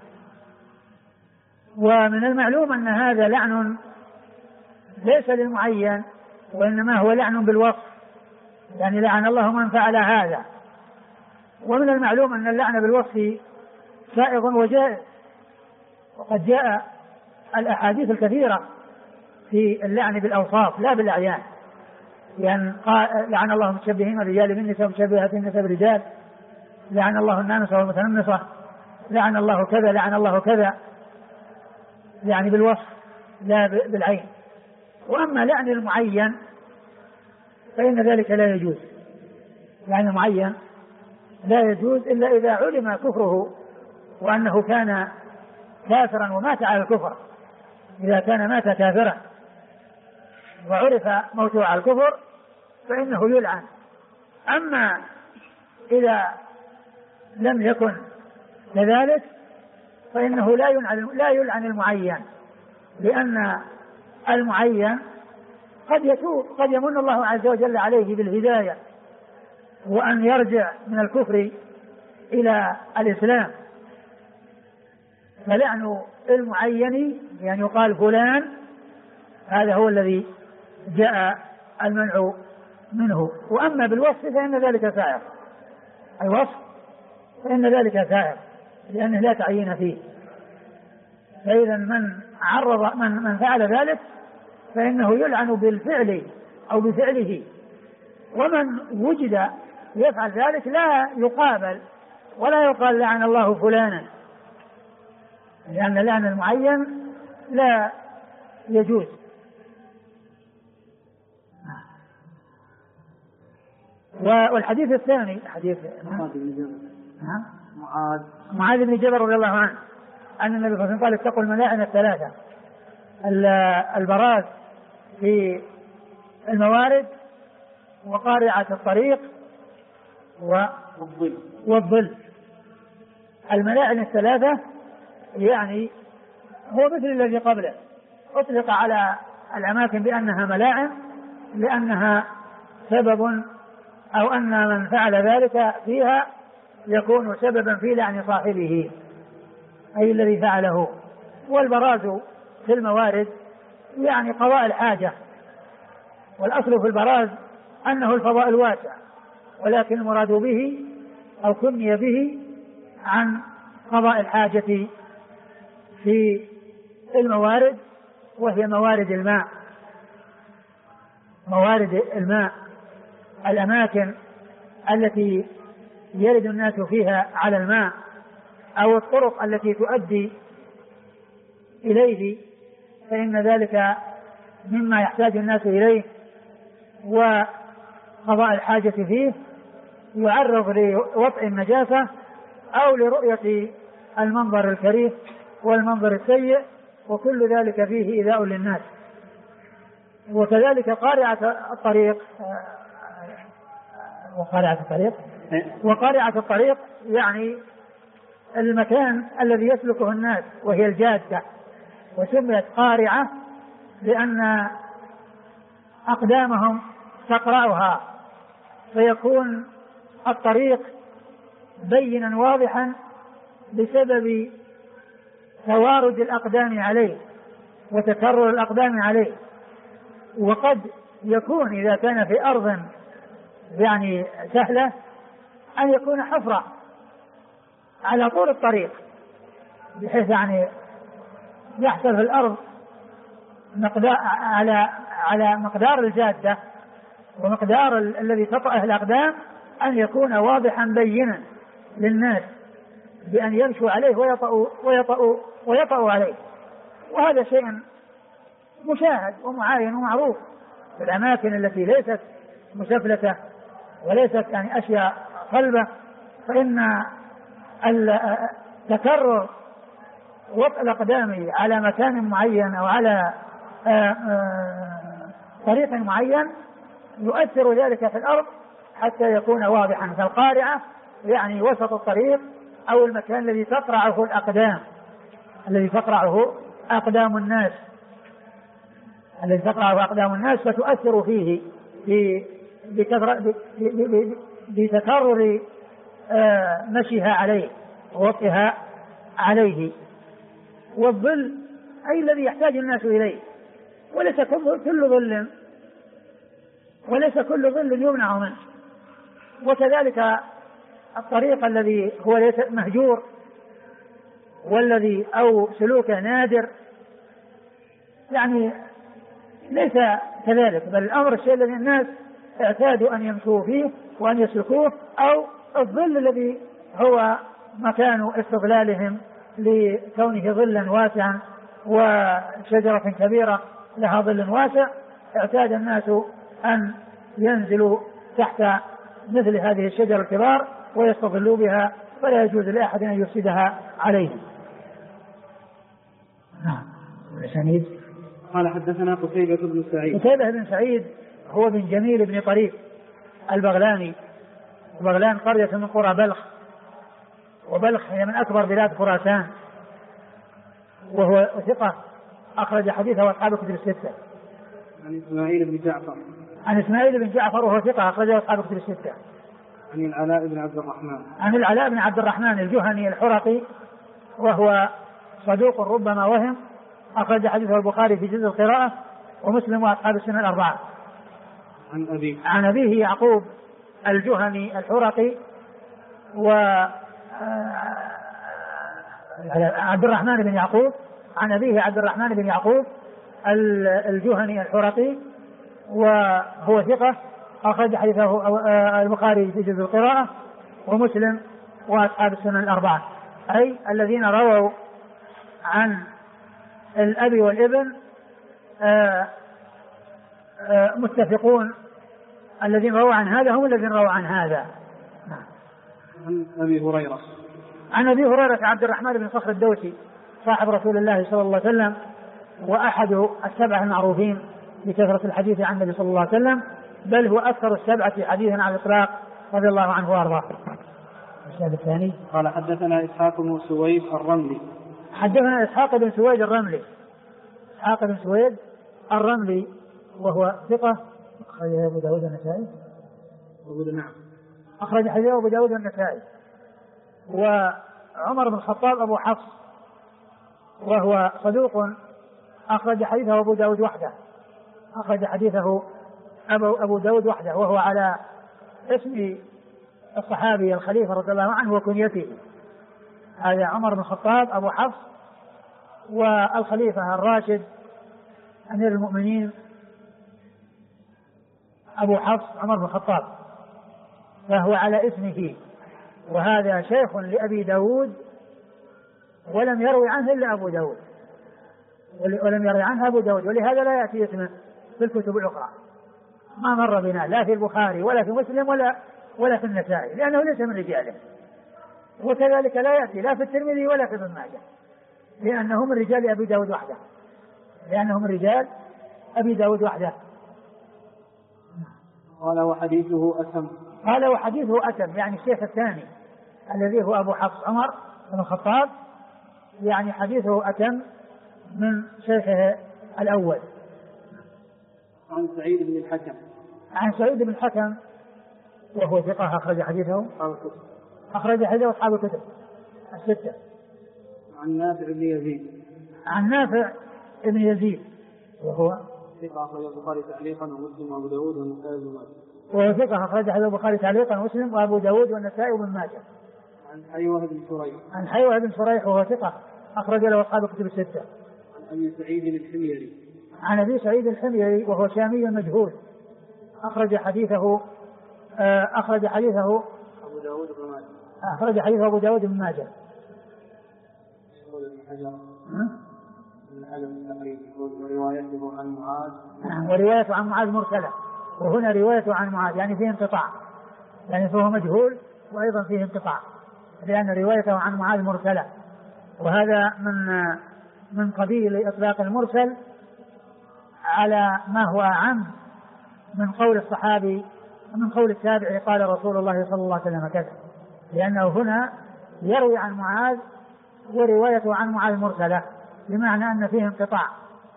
Speaker 1: ومن المعلوم أن هذا لعن ليس للمعين، وإنما هو لعن بالوصف، يعني لعن الله من فعل هذا. ومن المعلوم أن اللعن بالوصف سائغ وجائز، وقد جاء الأحاديث الكثيرة في اللعن بالأوصاف لا بالأعيان، يعني لعن الله المتشبهين الرجال بالنساء ومتشبهات النساء بالرجال، لعن الله النامصة والمتنمصة، لعن الله كذا، لعن الله كذا، يعني بالوصف لا بالعين. وأما لعن المعين فإن ذلك لا يجوز، لعن المعين لا يجوز إلا إذا علم كفره وأنه كان كافرا ومات على الكفر. إذا كان مات كافرا وعرف موته على الكفر فإنه يلعن. أما إذا لم يكن كذلك فإنه لا يلعن المعين، لأن المعين قد يتوب، قد يمن الله عز وجل عليه بالهداية وأن يرجع من الكفر إلى الإسلام. فلعن المعين يعني يقال فلان، هذا هو الذي جاء المنع منه. وأما بالوصف فإن ذلك سائر، الوصف فإن ذلك سائر لأنه لا تعيين فيه. فإذا من فعل ذلك فإنه يلعن بالفعل أو بفعله، ومن وجد يفعل ذلك لا يقابل ولا يقال لعن الله فلانا، لأن لعن المعين لا يجوز. والحديث الثاني حديث معاذ بن جبل رضي الله عنه أن النبي صلى الله عليه وسلم قال اتقوا الملاعن الثلاثة: البراز في الموارد، وقارعة الطريق، والظل. الملاعن الثلاثة يعني هو مثل الذي قبله، أطلق على الأماكن بأنها ملاعن لأنها سبب، أو أن من فعل ذلك فيها يكون سببا في لعن صاحبه أي الذي فعله. والبراز في الموارد يعني قضاء الحاجة، والأصل في البراز أنه الفضاء الواسع، ولكن المراد به أو كني به عن قضاء الحاجة في الموارد، وهي موارد الماء، موارد الماء، الأماكن التي يرد الناس فيها على الماء، أو الطرق التي تؤدي إليه، فإن ذلك مما يحتاج الناس إليه، وقضاء الحاجة فيه يعرض لوطئ النجاسة أو لرؤية المنظر الكريه والمنظر السيء، وكل ذلك فيه إيذاء للناس. وكذلك قارعة الطريق يعني المكان الذي يسلكه الناس، وهي الجادة، وسميت قارعة لأن أقدامهم تقرأها، فيكون الطريق بينا واضحا بسبب توارد الأقدام عليه وتكرر الأقدام عليه. وقد يكون إذا كان في أرض يعني سهلة أن يكون حفرة على طول الطريق، بحيث يعني يحصل في الأرض على مقدار الجادة ومقدار الذي تطأه الأقدام أن يكون واضحا بينا للناس بأن يمشوا عليه ويطأوا عليه. وهذا شيء مشاهد ومعاين ومعروف في الأماكن التي ليست مسفلة وليست يعني أشياء صلبة، فإن تكرر وطأ الأقدام على مكان معين أو على طريق معين يؤثر ذلك في الأرض حتى يكون واضحا كالقارعة، يعني وسط الطريق أو المكان الذي تقرعه الأقدام، الذي تقرعه أقدام الناس، الذي تقرعه أقدام الناس فتؤثر فيه بتكرر مشيها عليه ووطئها عليه. والظل أي الذي يحتاج الناس إليه، وليس كل ظل يمنع منه. وكذلك الطريق الذي هو ليس مهجور والذي أو سلوكه نادر يعني ليس كذلك، بل الأمر الشيء الذي الناس اعتادوا أن يمشوا فيه وأن يسلكوه، أو الظل الذي هو مكان استظلالهم لكونه ظلا واسعا وشجرة كبيرة لها ظل واسع، اعتاد الناس أن ينزلوا تحت مثل هذه الشجرة الكبار ويستظلوا بها، فلا يجوز لأحد أن يفسدها عليهم. نعم. السنيد
Speaker 2: قال حدثنا قتيبة بن سعيد.
Speaker 1: قتيبة بن سعيد هو بن جميل بن طريف البغلاني، وبغلان قرية من قرى بلخ، وبلخ هي من أكبر بلاد خراسان، وهو ثقة أخرج حديثه أصحاب الكتب الستة.
Speaker 2: عن إسماعيل بن جعفر.
Speaker 1: عن إسماعيل بن جعفر وهو ثقة أخرجه أصحاب الكتب الستة.
Speaker 2: عن العلاء بن عبد الرحمن.
Speaker 1: عن العلاء بن عبد الرحمن الجهني الحرقي وهو صدوق ربما وهم، أخرج حديثه البخاري في جزء القراءة ومسلم وأصحاب السنة الأربعة. عن أبيه يعقوب الجهني الحرقي عبد الرحمن بن يعقوب، عن أبيه عبد الرحمن بن يعقوب الجهني الحرقي وهو ثقة أخرج حديثه البخاري في جزء القراءة ومسلم وأصحاب السنن الأربعة، أي الذين رووا عن الأب والابن متفقون، الذين رووا عن هذا هم الذين رووا عن هذا.
Speaker 2: عن أبي هريرة.
Speaker 1: عن أبي هريرة عبد الرحمن بن صخر الدوسي صاحب رسول الله صلى الله عليه وسلم وأحد السبعة المعروفين بكثرة الحديث عن النبي صلى الله عليه وسلم، بل هو أكثر السبعة حديثا على الإطلاق رضي الله عنه وأرضاه. الشاهد الثاني
Speaker 2: قال حدثنا إسحاق بن سويد الرملي.
Speaker 1: حدثنا إسحاق بن سويد الرملي. إسحاق بن سويد الرملي وهو ثقة أخرج أبو داود النسائي.
Speaker 2: نعم.
Speaker 1: أخرج حديثه أبو داود النسائي. وعمر بن الخطاب أبو حفص وهو صدوق أخرج حديثه أبو داود وحده. أخرج حديثه أبو داود وحده، وهو على اسم الصحابي الخليفة رضي الله عنه وكنيته. هذا عمر بن الخطاب أبو حفص، والخليفة الراشد أمير المؤمنين أبو حفص عمر بن الخطاب، فهو على اسمه. وهذا شيخ لأبي داود ولم يروي عنه إلا أبو داود، ولم يروي عنه أبو داود، ولهذا لا يأتي اسمه في الكتب الأخرى، ما مر بنا لا في البخاري ولا في مسلم ولا في النسائي، لأنه ليس من رجاله. وكذلك لا يأتي لا في الترمذي ولا في ابن ماجه، لأنه من رجال أبي داود وحده، لأنه من رجال أبي داود وحده.
Speaker 2: قال وحديثه أتم.
Speaker 1: قال وحديثه أتم، يعني الشيخ الثاني الذي هو أبو حفص عمر بن الخطاب، يعني حديثه أتم من شيخه الأول.
Speaker 2: عن سعيد بن الحكم.
Speaker 1: عن سعيد بن الحكم وهو ثقة أخرج حديثه أصحاب الكتب الستة.
Speaker 2: عن نافع بن يزيد.
Speaker 1: عن نافع بن يزيد وهو
Speaker 2: ثقة أخرج البخاري تعليقا ومسلم وأبو داود والنسائي وابن ماجه.
Speaker 1: وهو ثقة أخرج البخاري تعليقا ومسلم وأبو داود والنسائي وابن ماجه.
Speaker 2: عن حيوة بن شريح.
Speaker 1: عن حيوة بن شريح وهو ثقة أخرج له أصحاب الكتب الستة.
Speaker 2: عن أبي سعيد الحميري.
Speaker 1: عن أبي سعيد الحميري وهو شامي مجهول أخرج حديثه
Speaker 2: أبو داود بن ماجه.
Speaker 1: أخرج حديثه أبو داود بن ماجه. وروايته عن معاذ مرسلة، وهنا روايته عن معاذ يعني فيه انقطاع، يعني فهو مجهول وأيضا فيه انقطاع، لأن روايته عن معاذ مرسلة، وهذا من قبيل إطلاق المرسل على ما هو أعم من قول الصحابي ومن قول التابعي قال رسول الله صلى الله عليه وسلم كذا، لأنه هنا يروي عن معاذ وروايته عن معاذ مرسلة، بمعنى أن فيه انقطاع.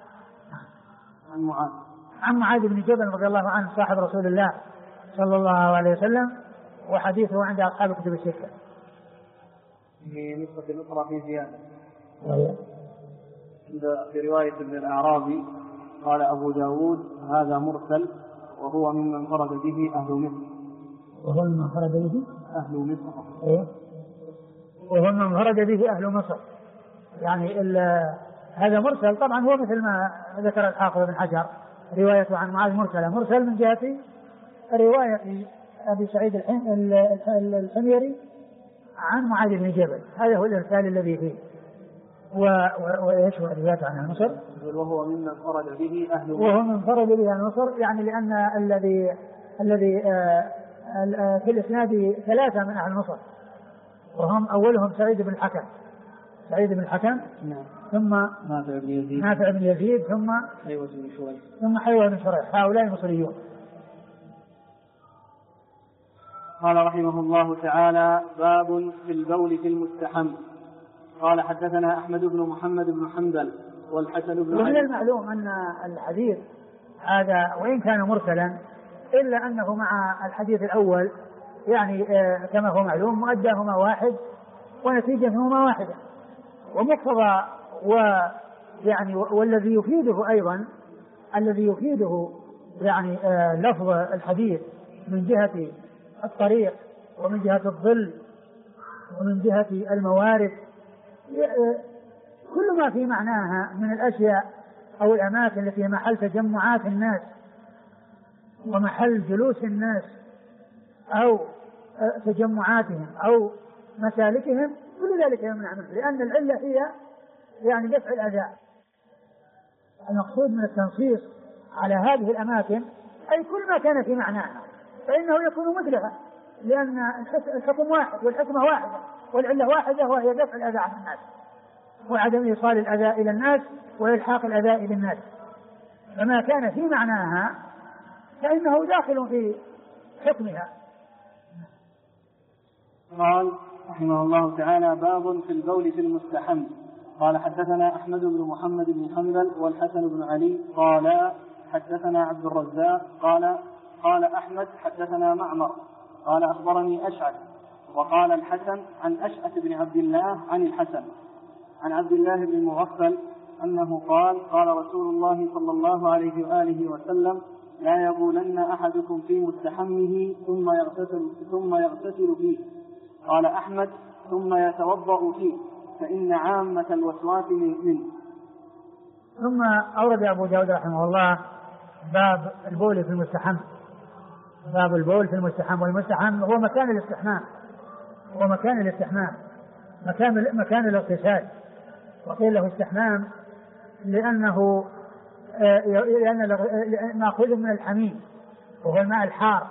Speaker 1: عن معاذ بن جبل رضي الله عنه صاحب رسول الله صلى الله عليه وسلم، وحديثه عند أصحاب كتب الستة.
Speaker 2: في نسخة أخرى في زيادة في رواية ابن الأعرابي قال أبو داود هذا مرسل وهو ممن فرد به أهل مصر.
Speaker 1: وهو ممن فرد به
Speaker 2: أهل مصر.
Speaker 1: وهو ممن فرد به أهل مصر، يعني هذا مرسل طبعا هو مثل ما ذكر الحافظ بن حجر روايته عن معاذ مرسلة، مرسل من جهة رواية أبي سعيد الحميري عن معاذ بن جبل، هذا هو الإرسال الذي فيه. وإيش هو روايته عن مصر؟
Speaker 2: وهو ممن فرد به أهل مصر.
Speaker 1: وهو من فرد به أهل مصر، يعني لأن الذي في الإسناد 3 من أهل مصر، وهم أولهم سعيد بن الحكم ثم نافع بن يزيد ثم حيوة بن شريح، هؤلاء المصريون.
Speaker 2: قال رحمه الله تعالى باب في البول في المستحم. قال حدثنا أحمد بن محمد بن حنبل والحسن بن
Speaker 1: ومن المعلوم أن الحديث هذا وإن كان مرسلا إلا أنه مع الحديث الأول يعني كما هو معلوم مؤداهما واحد ونتيجتهما واحدة، ومقتضى ويعني والذي يفيده أيضا يعني لفظ الحديث من جهة الطريق ومن جهة الظل ومن جهة الموارد، كل ما في معناها من الأشياء أو الأماكن التي هي محل تجمعات الناس ومحل جلوس الناس أو تجمعاتهم أو مسالكهم، كل ذلك يمنع منه، لأن العلة هي يعني دفع الأذى. المقصود من التنصيص على هذه الأماكن أي كل ما كان في معناها فإنه يكون مدلها، لأن الحكم واحد والحكمة واحدة والعلة واحدة، وهي دفع الأذى عن الناس وعدم إيصال الأذى إلى الناس وإلحاق الأذى إلى الناس، فما كان في معناها فإنه داخل في حكمها.
Speaker 2: قال رحمه الله تعالى باب في البول في المستحم. قال حدثنا أحمد بن محمد بن حنبل والحسن بن علي قال حدثنا عبد الرزاق قال أحمد حدثنا معمر قال أخبرني أشعث، وقال الحسن عن أشعث بن عبد الله عن الحسن عن عبد الله بن المغفل أنه قال رسول الله صلى الله عليه وآله وسلم لا يبولن أحدكم في مستحمه ثم يغتسل فيه. قال أحمد ثم يتوضأ فيه فإن عامة الوسواس منه.
Speaker 1: ثم أورد أبو داود رحمه الله باب البول في المستحم. باب البول في المستحم، والمستحم هو مكان الاستحمام، مكان الاغتسال، وقيل له استحمام لأنه مأخوذ من الحميم وهو الماء الحار،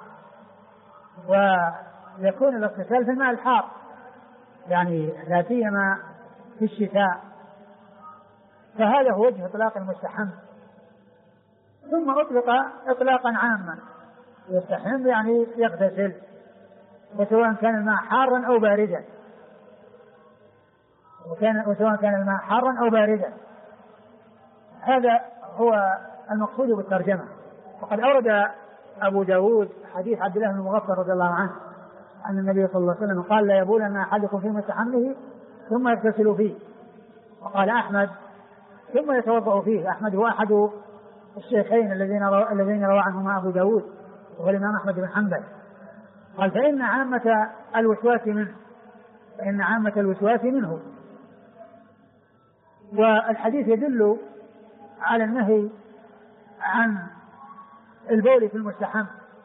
Speaker 1: ويكون الاغتسال في الماء الحار يعني لا سيما في الشتاء، فهذا هو وجه إطلاق المستحم. ثم أطلق إطلاقا عاما، يستحم يعني يغتسل، وسواء كان الماء حارا أو باردا، وسواء كان الماء حارا أو باردا. هذا هو المقصود بالترجمة. وقد أورد أبو داود حديث عبد الله بن المغفل رضي الله عنه أن النبي صلى الله عليه وسلم قال لا يبولن أحدكم في مستحمه ثم يغتسل فيه. وقال أحمد ثم يتوضأ فيه. أحمد هو أحد الشيخين الذين روى عنهما أبو داود وهو الإمام أحمد بن حنبل. قال فإن عامة الوسواس منه. والحديث يدل على النهي عن البول في المستحم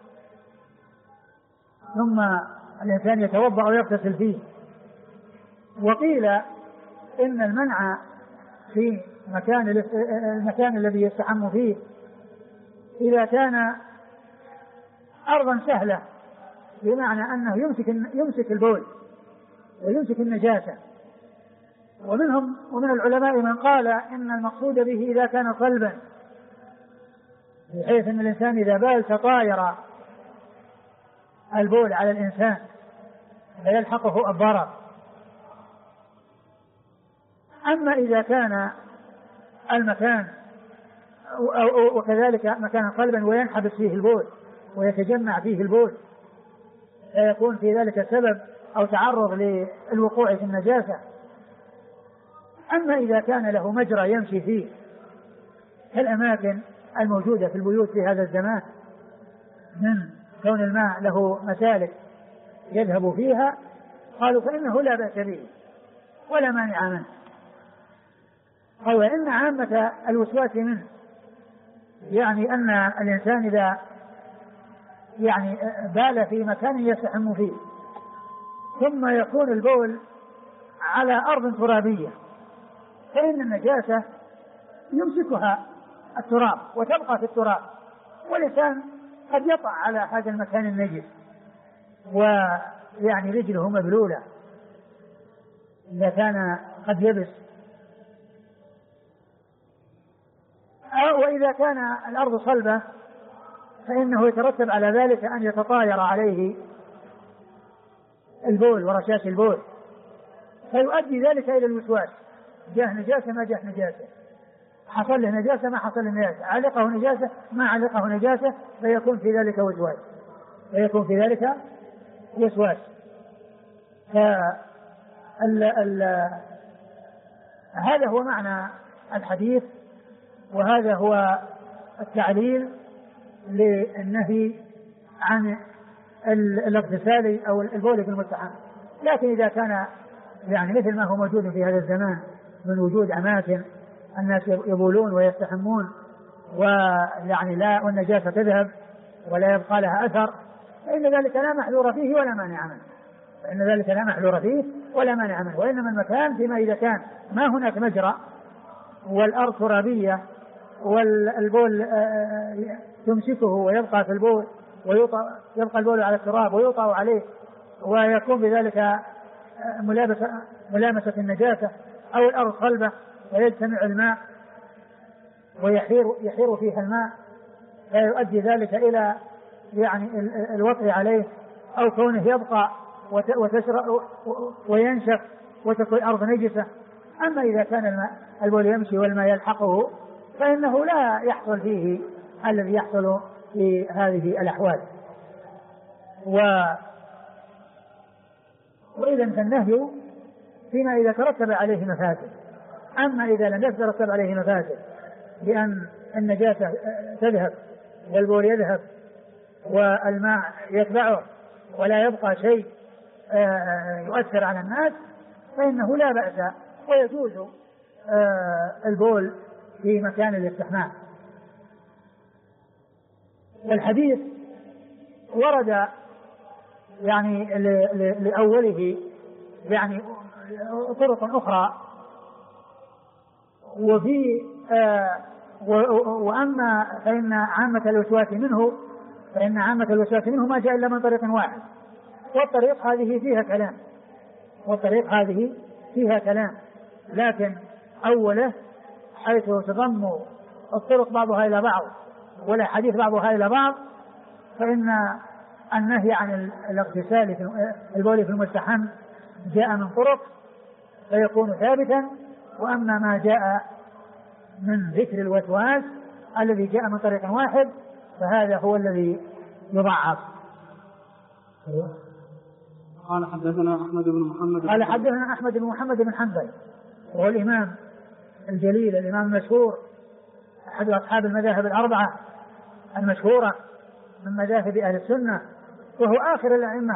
Speaker 1: ثم الإنسان يتوضأ ويغتسل فيه. وقيل إن المنع في المكان الذي يستحم فيه إذا كان أرضا سهلة، بمعنى أنه يمسك البول ويمسك النجاسة. ومن العلماء من قال إن المقصود به إذا كان صلبا، بحيث أن الإنسان إذا بال تطاير البول على الإنسان فيلحقه الضرر. أما إذا كان المكان وكذلك مكان صلبا وينحبس فيه البول ويتجمع فيه البول فيكون في ذلك سبب أو تعرض للوقوع في النجاسة. أما إذا كان له مجرى يمشي فيه كالأماكن الموجودة في البيوت في هذا الزمان، من كون الماء له مسالك يذهب فيها، قالوا فإنه لا بأس به ولا مانع منه. قالوا إن عامة الوسواس منه، يعني أن الإنسان إذا يعني بال في مكان يستحم فيه ثم يكون البول على أرض ترابية، فإن النجاسة يمسكها التراب وتبقى في التراب، والإنسان قد يطع على هذا المكان النجس ويعني رجله مبلولة إذا كان قد يبس. وإذا كان الأرض صلبة فإنه يترتب على ذلك أن يتطاير عليه البول ورشاش البول، فيؤدي ذلك إلى الوسواس، جاء نجاسة ما جاء نجاسة، حصل له نجاسة ما حصل له نجاسة، علقه نجاسة ما علقه نجاسة، فيكون في ذلك وسواس، فيكون في ذلك وسواس. هذا هو معنى الحديث، وهذا هو التعليل للنهي عن الاغتسال أو البول في المستحم. لكن إذا كان يعني مثل ما هو موجود في هذا الزمان من وجود أماكن الناس يبولون ويستحمون ويعني لا والنجاسة تذهب ولا يبقى لها أثر، فإن ذلك لا محذور فيه ولا مانع منه، فإن ذلك لا محذور فيه ولا مانع منه. وإنما المكان فيما إذا كان ما هناك مجرى والأرض ترابية والبول تمسكه ويبقى في البول يبقى البول على التراب ويوطأ عليه ويكون بذلك ملامسة النجاسة، أو الأرض صلبة ويجتمع الماء ويحير فيها الماء فيؤدي ذلك إلى يعني الوطء عليه، أو كونه يبقى وتشرب وينشف وتكون الأرض نجسة. أما إذا كان البول يمشي والماء يلحقه فإنه لا يحصل فيه الذي يحصل في هذه الأحوال. وإذا فالنهي فيما إذا ترتب عليه مفاسد. أما إذا لم يترتب عليه مفاسد بأن النجاسة تذهب والبول يذهب والماء يتبعه ولا يبقى شيء يؤثر على الناس، فإنه لا بأس ويجوز البول في مكان الاستحمام. والحديث ورد يعني لأوله يعني طرق أخرى، وفي وأما فإن عامة الوسواس منه ما جاء إلا من طريق واحد، والطريق هذه فيها كلام، لكن أوله حيث تضم الطرق بعضها إلى بعض والحديث بعضها إلى بعض، فإن النهي عن الاغتسال في البول في المستحم جاء من طرق فيكون ثابتا. وأما ما جاء من ذكر الوسواس الذي جاء من طريق واحد فهذا هو الذي يضعف.
Speaker 2: قال حدثنا أحمد بن محمد
Speaker 1: بن حنبل وهو الإمام الجليل الإمام المشهور أحد أصحاب المذاهب الأربعة المشهورة من مذاهب أهل السنة، وهو آخر الأئمة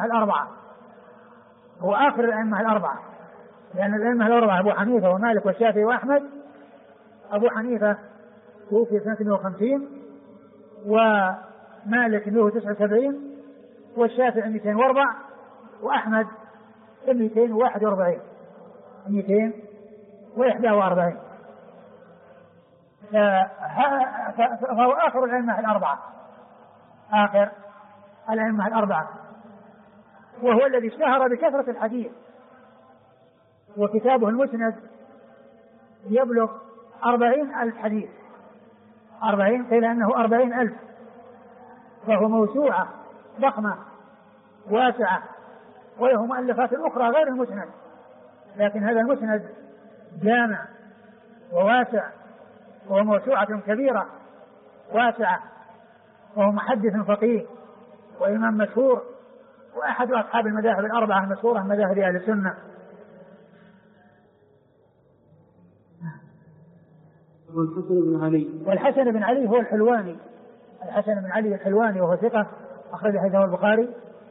Speaker 1: الأربعة، لأن الأئمة الأربعة أبو حنيفة ومالك والشافعي وأحمد. أبو حنيفة توفي سنة 150 مالك 179 والشافعي 204 وأحمد 241 241 فهو آخر الأئمة الأربعة آخر الأئمة الأربعة وهو الذي اشتهر بكثرة الحديث وكتابه المسند يبلغ 40,000 حديث 40 قيل أنه 40,000 فهو موسوعة ضخمة واسعة وله مؤلفات أخرى غير المسند لكن هذا المسند جامع وواسع وهو موسوعة كبيرة واسعة وهو محدث فقيه وإمام مشهور وأحد أصحاب المذاهب الأربعة المشهورة مذاهب أهل السنة. والحسن بن علي هو الحلواني الحسن بن علي الحلواني وهو ثقة أخرج حديثه البخاري.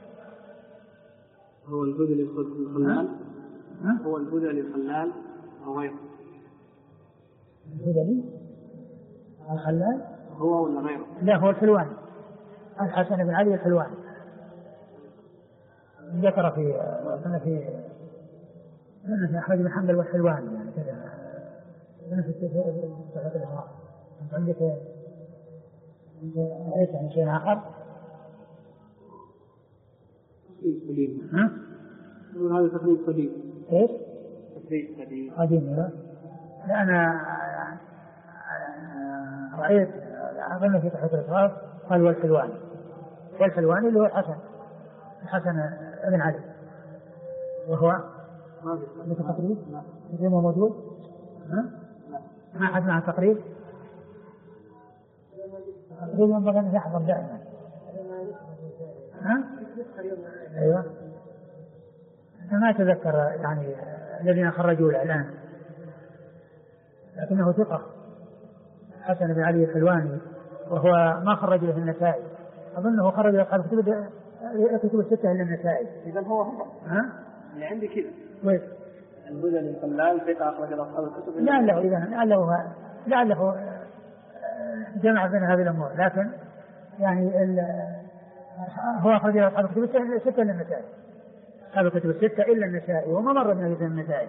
Speaker 2: هو البدل الخلال هو البدل الخلال أو غيره
Speaker 1: البدلي الخلال
Speaker 2: هو ولا غيره؟
Speaker 1: لا هو الحلواني الحسن بن علي الحلواني ذكر في أحمد بن حنبل والحلواني يعني كذا أنت عندك ليس عن شيء آخر
Speaker 2: هذا تقريب قديم
Speaker 1: إيش؟
Speaker 2: تقريب
Speaker 1: قديم لا أنا رأيت أظن في تحت الإصراف قال والحلواني اللي هو الحسن بن علي وهو تقريب تقريبا موجود ما أحد معه تقريب ينبغي أن يحضر دائما أيوة أنا ما أتذكر يعني الذين خرجوا الآن لكنه ثقة حسن بن علي الحلواني وهو ما خرج له النسائي أظنه خرج أصحاب الكتب الستة إلا النسائي.
Speaker 2: إذا هو اللي عندي كذا
Speaker 1: وين
Speaker 2: البدل الخلال ثقة أخرج أصحاب الكتب
Speaker 1: لعله جمع بين هذه الأمور لكن يعني هو أخرج أصحاب الكتب الستة إلا النسائي أصحاب الكتب الستة إلا النسائي وما مر بنا في النسائي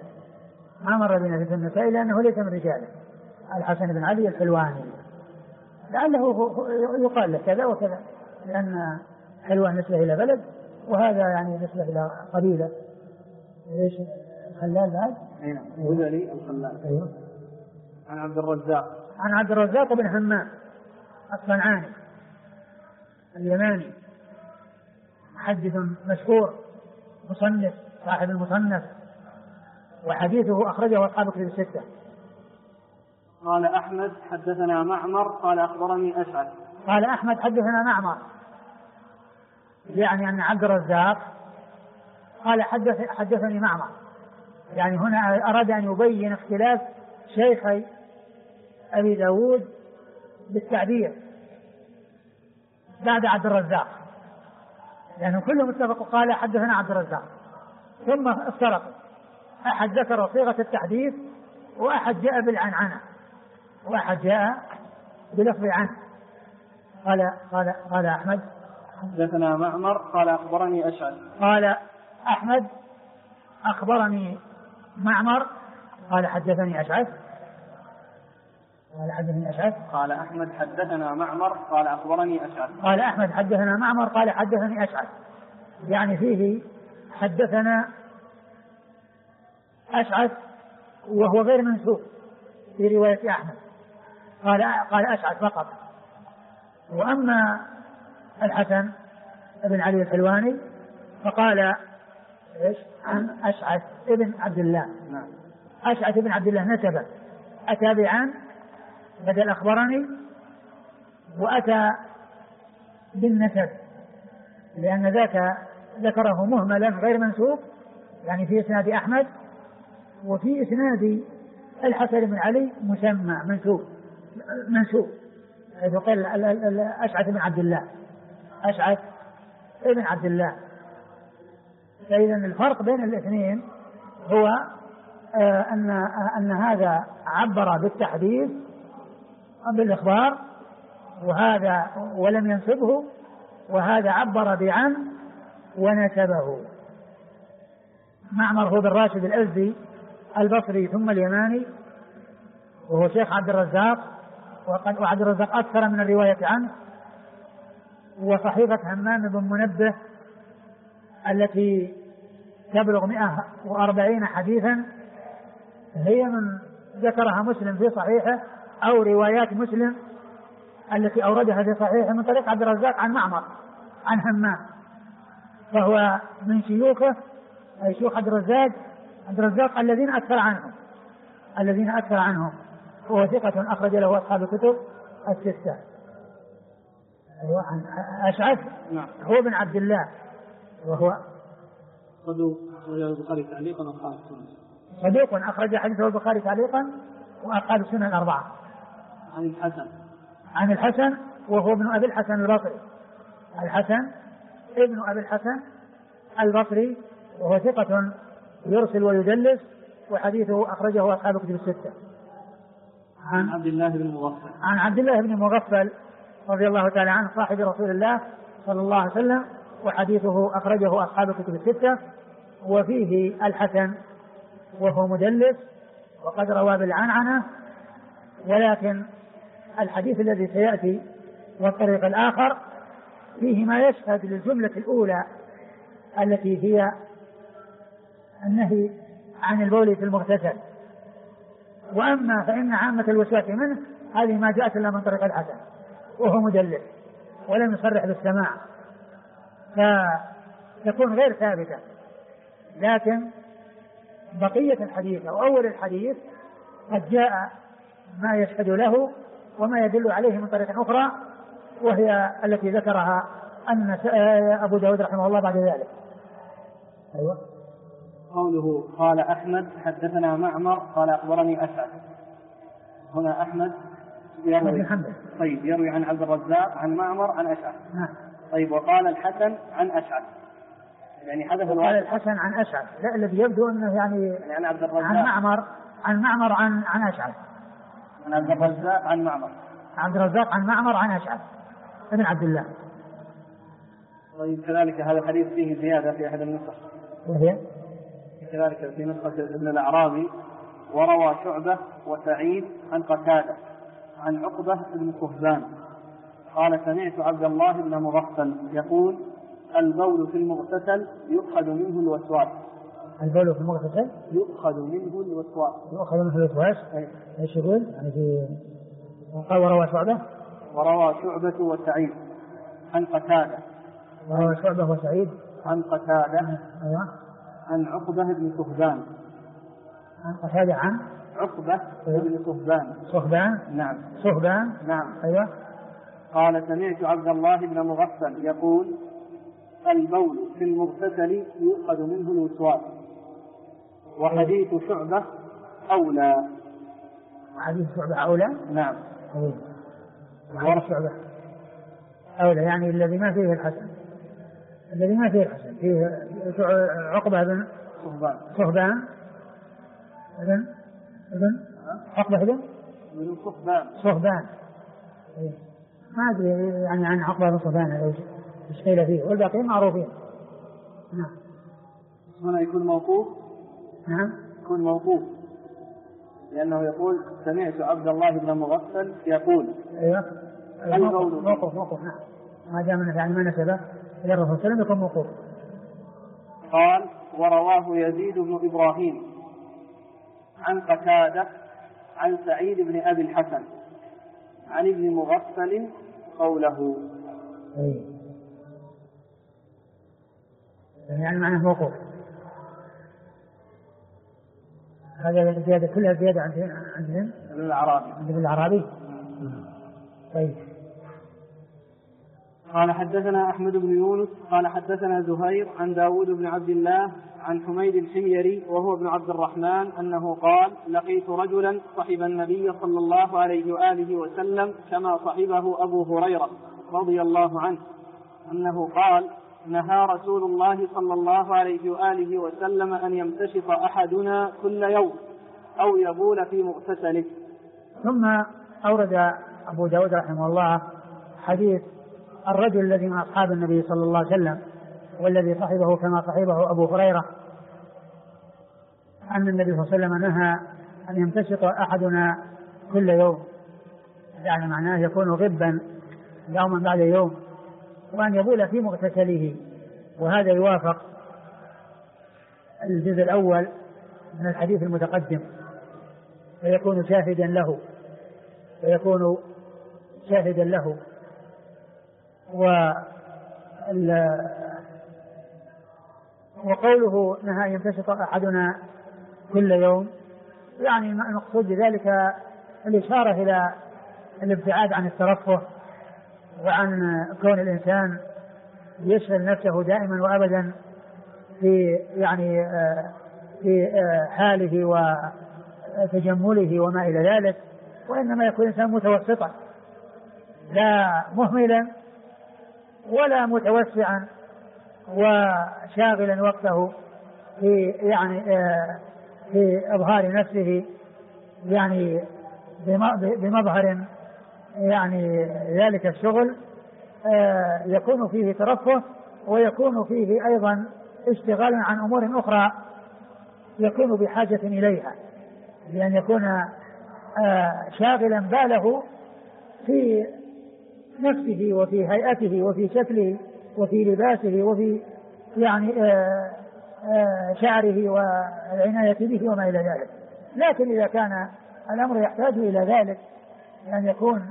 Speaker 1: لأنه ليس من رجاله الحسن بن علي الحلواني لعله يقال له كذا وكذا لأن حلوان نسبة إلى بلد وهذا يعني نسبة إلى قبيلة. إيش خلال بعد؟
Speaker 2: بدلي الخلال.
Speaker 1: أيوه.
Speaker 2: عن عبد
Speaker 1: الرزاق بن همام الصنعاني اليماني محدث مشهور مصنف صاحب المصنف وحديثه أخرجه أصحاب الكتب الستة.
Speaker 2: قال أحمد حدثنا معمر قال أخبرني أشعث.
Speaker 1: قال أحمد حدثنا معمر يعني أن عبد الرزاق قال حدثني معمر يعني هنا أراد أن يبين اختلاف شيخي أبي داود بالتعبير بعد عبد الرزاق لأنه كلهم اتفقوا قال حدثنا عبد الرزاق ثم افترقوا أحد ذكر صيغة التحديث وأحد جاء بالعنعنة وأحد جاء بلفظ عنه. قال أحمد
Speaker 2: حدثنا معمر قال أخبرني أشعث.
Speaker 1: قال أحمد أخبرني معمر قال حدثني أشعث.
Speaker 2: قال أحمد حدثنا معمر قال أخبرني أشعث.
Speaker 1: قال أحمد حدثنا معمر قال حدثني أشعث يعني فيه حدثنا أشعث وهو غير منسوب في رواية أحمد قال أشعث فقط. وأما الحسن بن علي الحلواني فقال عن أشعث ابن عبد الله. أشعث ابن عبد الله نسبه أتى بعن بدل أخبرني وأتى بالنسب لأن ذاك ذكره مهملا غير منسوب يعني في إسناد أحمد وفي إسناد الحسن بن علي مسمى منسوب حيث قال أشعث بن عبد الله أشعث ابن عبد الله. فإذا الفرق بين الاثنين هو أن هذا عبر بالتحديث بالإخبار وهذا ولم ينسبه، وهذا عبر بعن ونسبه. معمر هو بن راشد الأزدي البصري ثم اليماني، وهو شيخ عبد الرزاق، وعبد الرزاق أكثر من الرواية عنه. وصحيفة همام بن منبه التي تبلغ 140 حديثا هي من ذكرها مسلم في صحيحه، أو روايات مسلم التي أوردها في صحيحه من طريق عبد الرزاق عن معمر عن همام، فهو من شيوخه أي شيوخ عبد الرزاق الذين أكثر عنهم، هو ثقة أخرج له أصحاب الكتب الستة. أيوة. عن أشعث هو بن عبد الله، وهو
Speaker 2: صدوق أخرج البخاري تعليقا وأصحاب السنن.
Speaker 1: صدوق أخرج حديثه البخاري تعليقا وأصحاب السنن الأربعة. عن الحسن وهو ابن أبي الحسن البصري، الحسن ابن أبي الحسن البصري، وهو ثقة يرسل ويدلس، وحديثه أخرجه أصحاب الكتب الستة.
Speaker 2: عن
Speaker 1: عبد الله بن مغفل رضي الله تعالى عنه صاحب رسول الله صلى الله عليه وسلم، وحديثه أخرجه أصحاب الكتب الستة. وفيه الحسن وهو مدلس وقد روى بالعنعنة، ولكن الحديث الذي سيأتي والطريق الآخر فيه ما يشهد للجملة الأولى التي هي النهي عن البول في المغتسل. وأما فإن عامة الوسواس منه هذه ما جاءت إلا من طريق الحسن وهو مدلس ولم يصرح بالسماع، فتكون غير ثابتة. لكن بقية الحديث أو أول الحديث قد جاء ما يشهد له وما يدل عليه من طريق أخرى، وهي التي ذكرها أن أبو داود رحمه الله بعد ذلك. أيوة.
Speaker 2: قوله قال أحمد حدثنا معمر قال أخبرني أسعد. هنا أحمد يروي عن عبد الرزاق عن معمر عن أسعد. طيب وقال الحسن عن أسعد، يعني حدث
Speaker 1: قال الحسن عن أسعد، لا الذي يبدو أنه يعني
Speaker 2: عن عبد الرزاق
Speaker 1: عن معمر عن أسعد،
Speaker 2: عن عبد الرزاق عن معمر،
Speaker 1: عبد الرزاق عن معمر عن أسعد ابن عبد الله.
Speaker 2: طيب كذلك هذا الحديث فيه زيادة في أحد النسخ،
Speaker 1: وهي
Speaker 2: كذلك في نسخة ابن الأعرابي وروى شعبة وسعيد عن قتادة عن عقبة بن كهبان قال سمعت عبد الله بن مغفل يقول البول في المغتسل يؤخذ منه الوسواس.
Speaker 1: البول في المغتسل
Speaker 2: يؤخذ منه الوسواس.
Speaker 1: يؤخذ منه الوسواس. ايش يقول؟ يعني في قال وروى شعبة وسعيد
Speaker 2: عن قتادة.
Speaker 1: وروى شعبة وسعيد
Speaker 2: عن قتادة.
Speaker 1: أيوة.
Speaker 2: عن عقبة بن كهبان.
Speaker 1: عن قتادة عن
Speaker 2: عقبة بن كهبان.
Speaker 1: صهبان.
Speaker 2: نعم.
Speaker 1: صهبان.
Speaker 2: نعم.
Speaker 1: أيوة.
Speaker 2: قال سمعت عبد الله بن مغفل يقول البول في المغتسل يؤخذ منه الوسواس، وحديث شعبة أولى.
Speaker 1: حديث شعبة أولى.
Speaker 2: نعم.
Speaker 1: وحديث شعبة أولى، يعني الذي ما فيه الحسن، فيه عقبة بن صهبان. إذن عقبة بن صهبان. ما أدري يعني عن عقبة بن صهبان ايش قيل فيه، والباقيين معروفين. نعم.
Speaker 2: هنا يكون موقوف.
Speaker 1: نعم.
Speaker 2: يكون موقوف لأنه يقول سمعت عبد الله بن مغفل يقول.
Speaker 1: أيوة. موقوف. نعم. ما جاء منه يعني ما نسبه إلى الرسول صلى الله عليه وسلم يكون موقوف.
Speaker 2: قال ورواه يزيد بن إبراهيم عن قتادة عن سعيد بن أبي الحسن عن ابن مغفل قوله.
Speaker 1: يعني معناه موقوف. هذا الزيادة كلها زيادة عندهم ابن العرابي. طيب.
Speaker 2: قال حدثنا أحمد بن يونس قال حدثنا زهير عن داود بن عبد الله عن حميد الحميري وهو ابن عبد الرحمن أنه قال لقيت رجلا صحب النبي صلى الله عليه وآله وسلم كما صحبه أبو هريرة رضي الله عنه أنه قال نهى رسول الله صلى الله عليه وآله وسلم أن يمتشط أحدنا كل يوم أو يبول في مغتسله.
Speaker 1: ثم أورد أبو داود رحمه الله حديث الرجل الذي من أصحاب النبي صلى الله عليه وسلم والذي صحبه كما صحبه أبو هريرة أن النبي صلى الله عليه وسلم نهى أن يمتشط أحدنا كل يوم، يعني معناه يكون غبا يوما بعد يوم، وأن يبول في مغتسله. وهذا يوافق الجزء الأول من الحديث المتقدم، فيكون شاهدا له وقوله نهى يمتشط أحدنا كل يوم، يعني المقصود بذلك الإشارة إلى الابتعاد عن الترفه وعن كون الإنسان يشغل نفسه دائما وأبدا في حاله وتجمله وما إلى ذلك، وإنما يكون الإنسان متوسطا، لا مهملا ولا متوسعا وشاغلا وقته في إظهار نفسه بمظهر ذلك الشغل يكون فيه ترفه، ويكون فيه أيضا اشتغال عن أمور أخرى يكون بحاجة إليها، لأن يكون شاغلا باله في نفسه وفي هيئته وفي شكله وفي لباسه وفي شعره والعناية به وما إلى ذلك. لكن إذا كان الأمر يحتاج إلى ذلك، أن يكون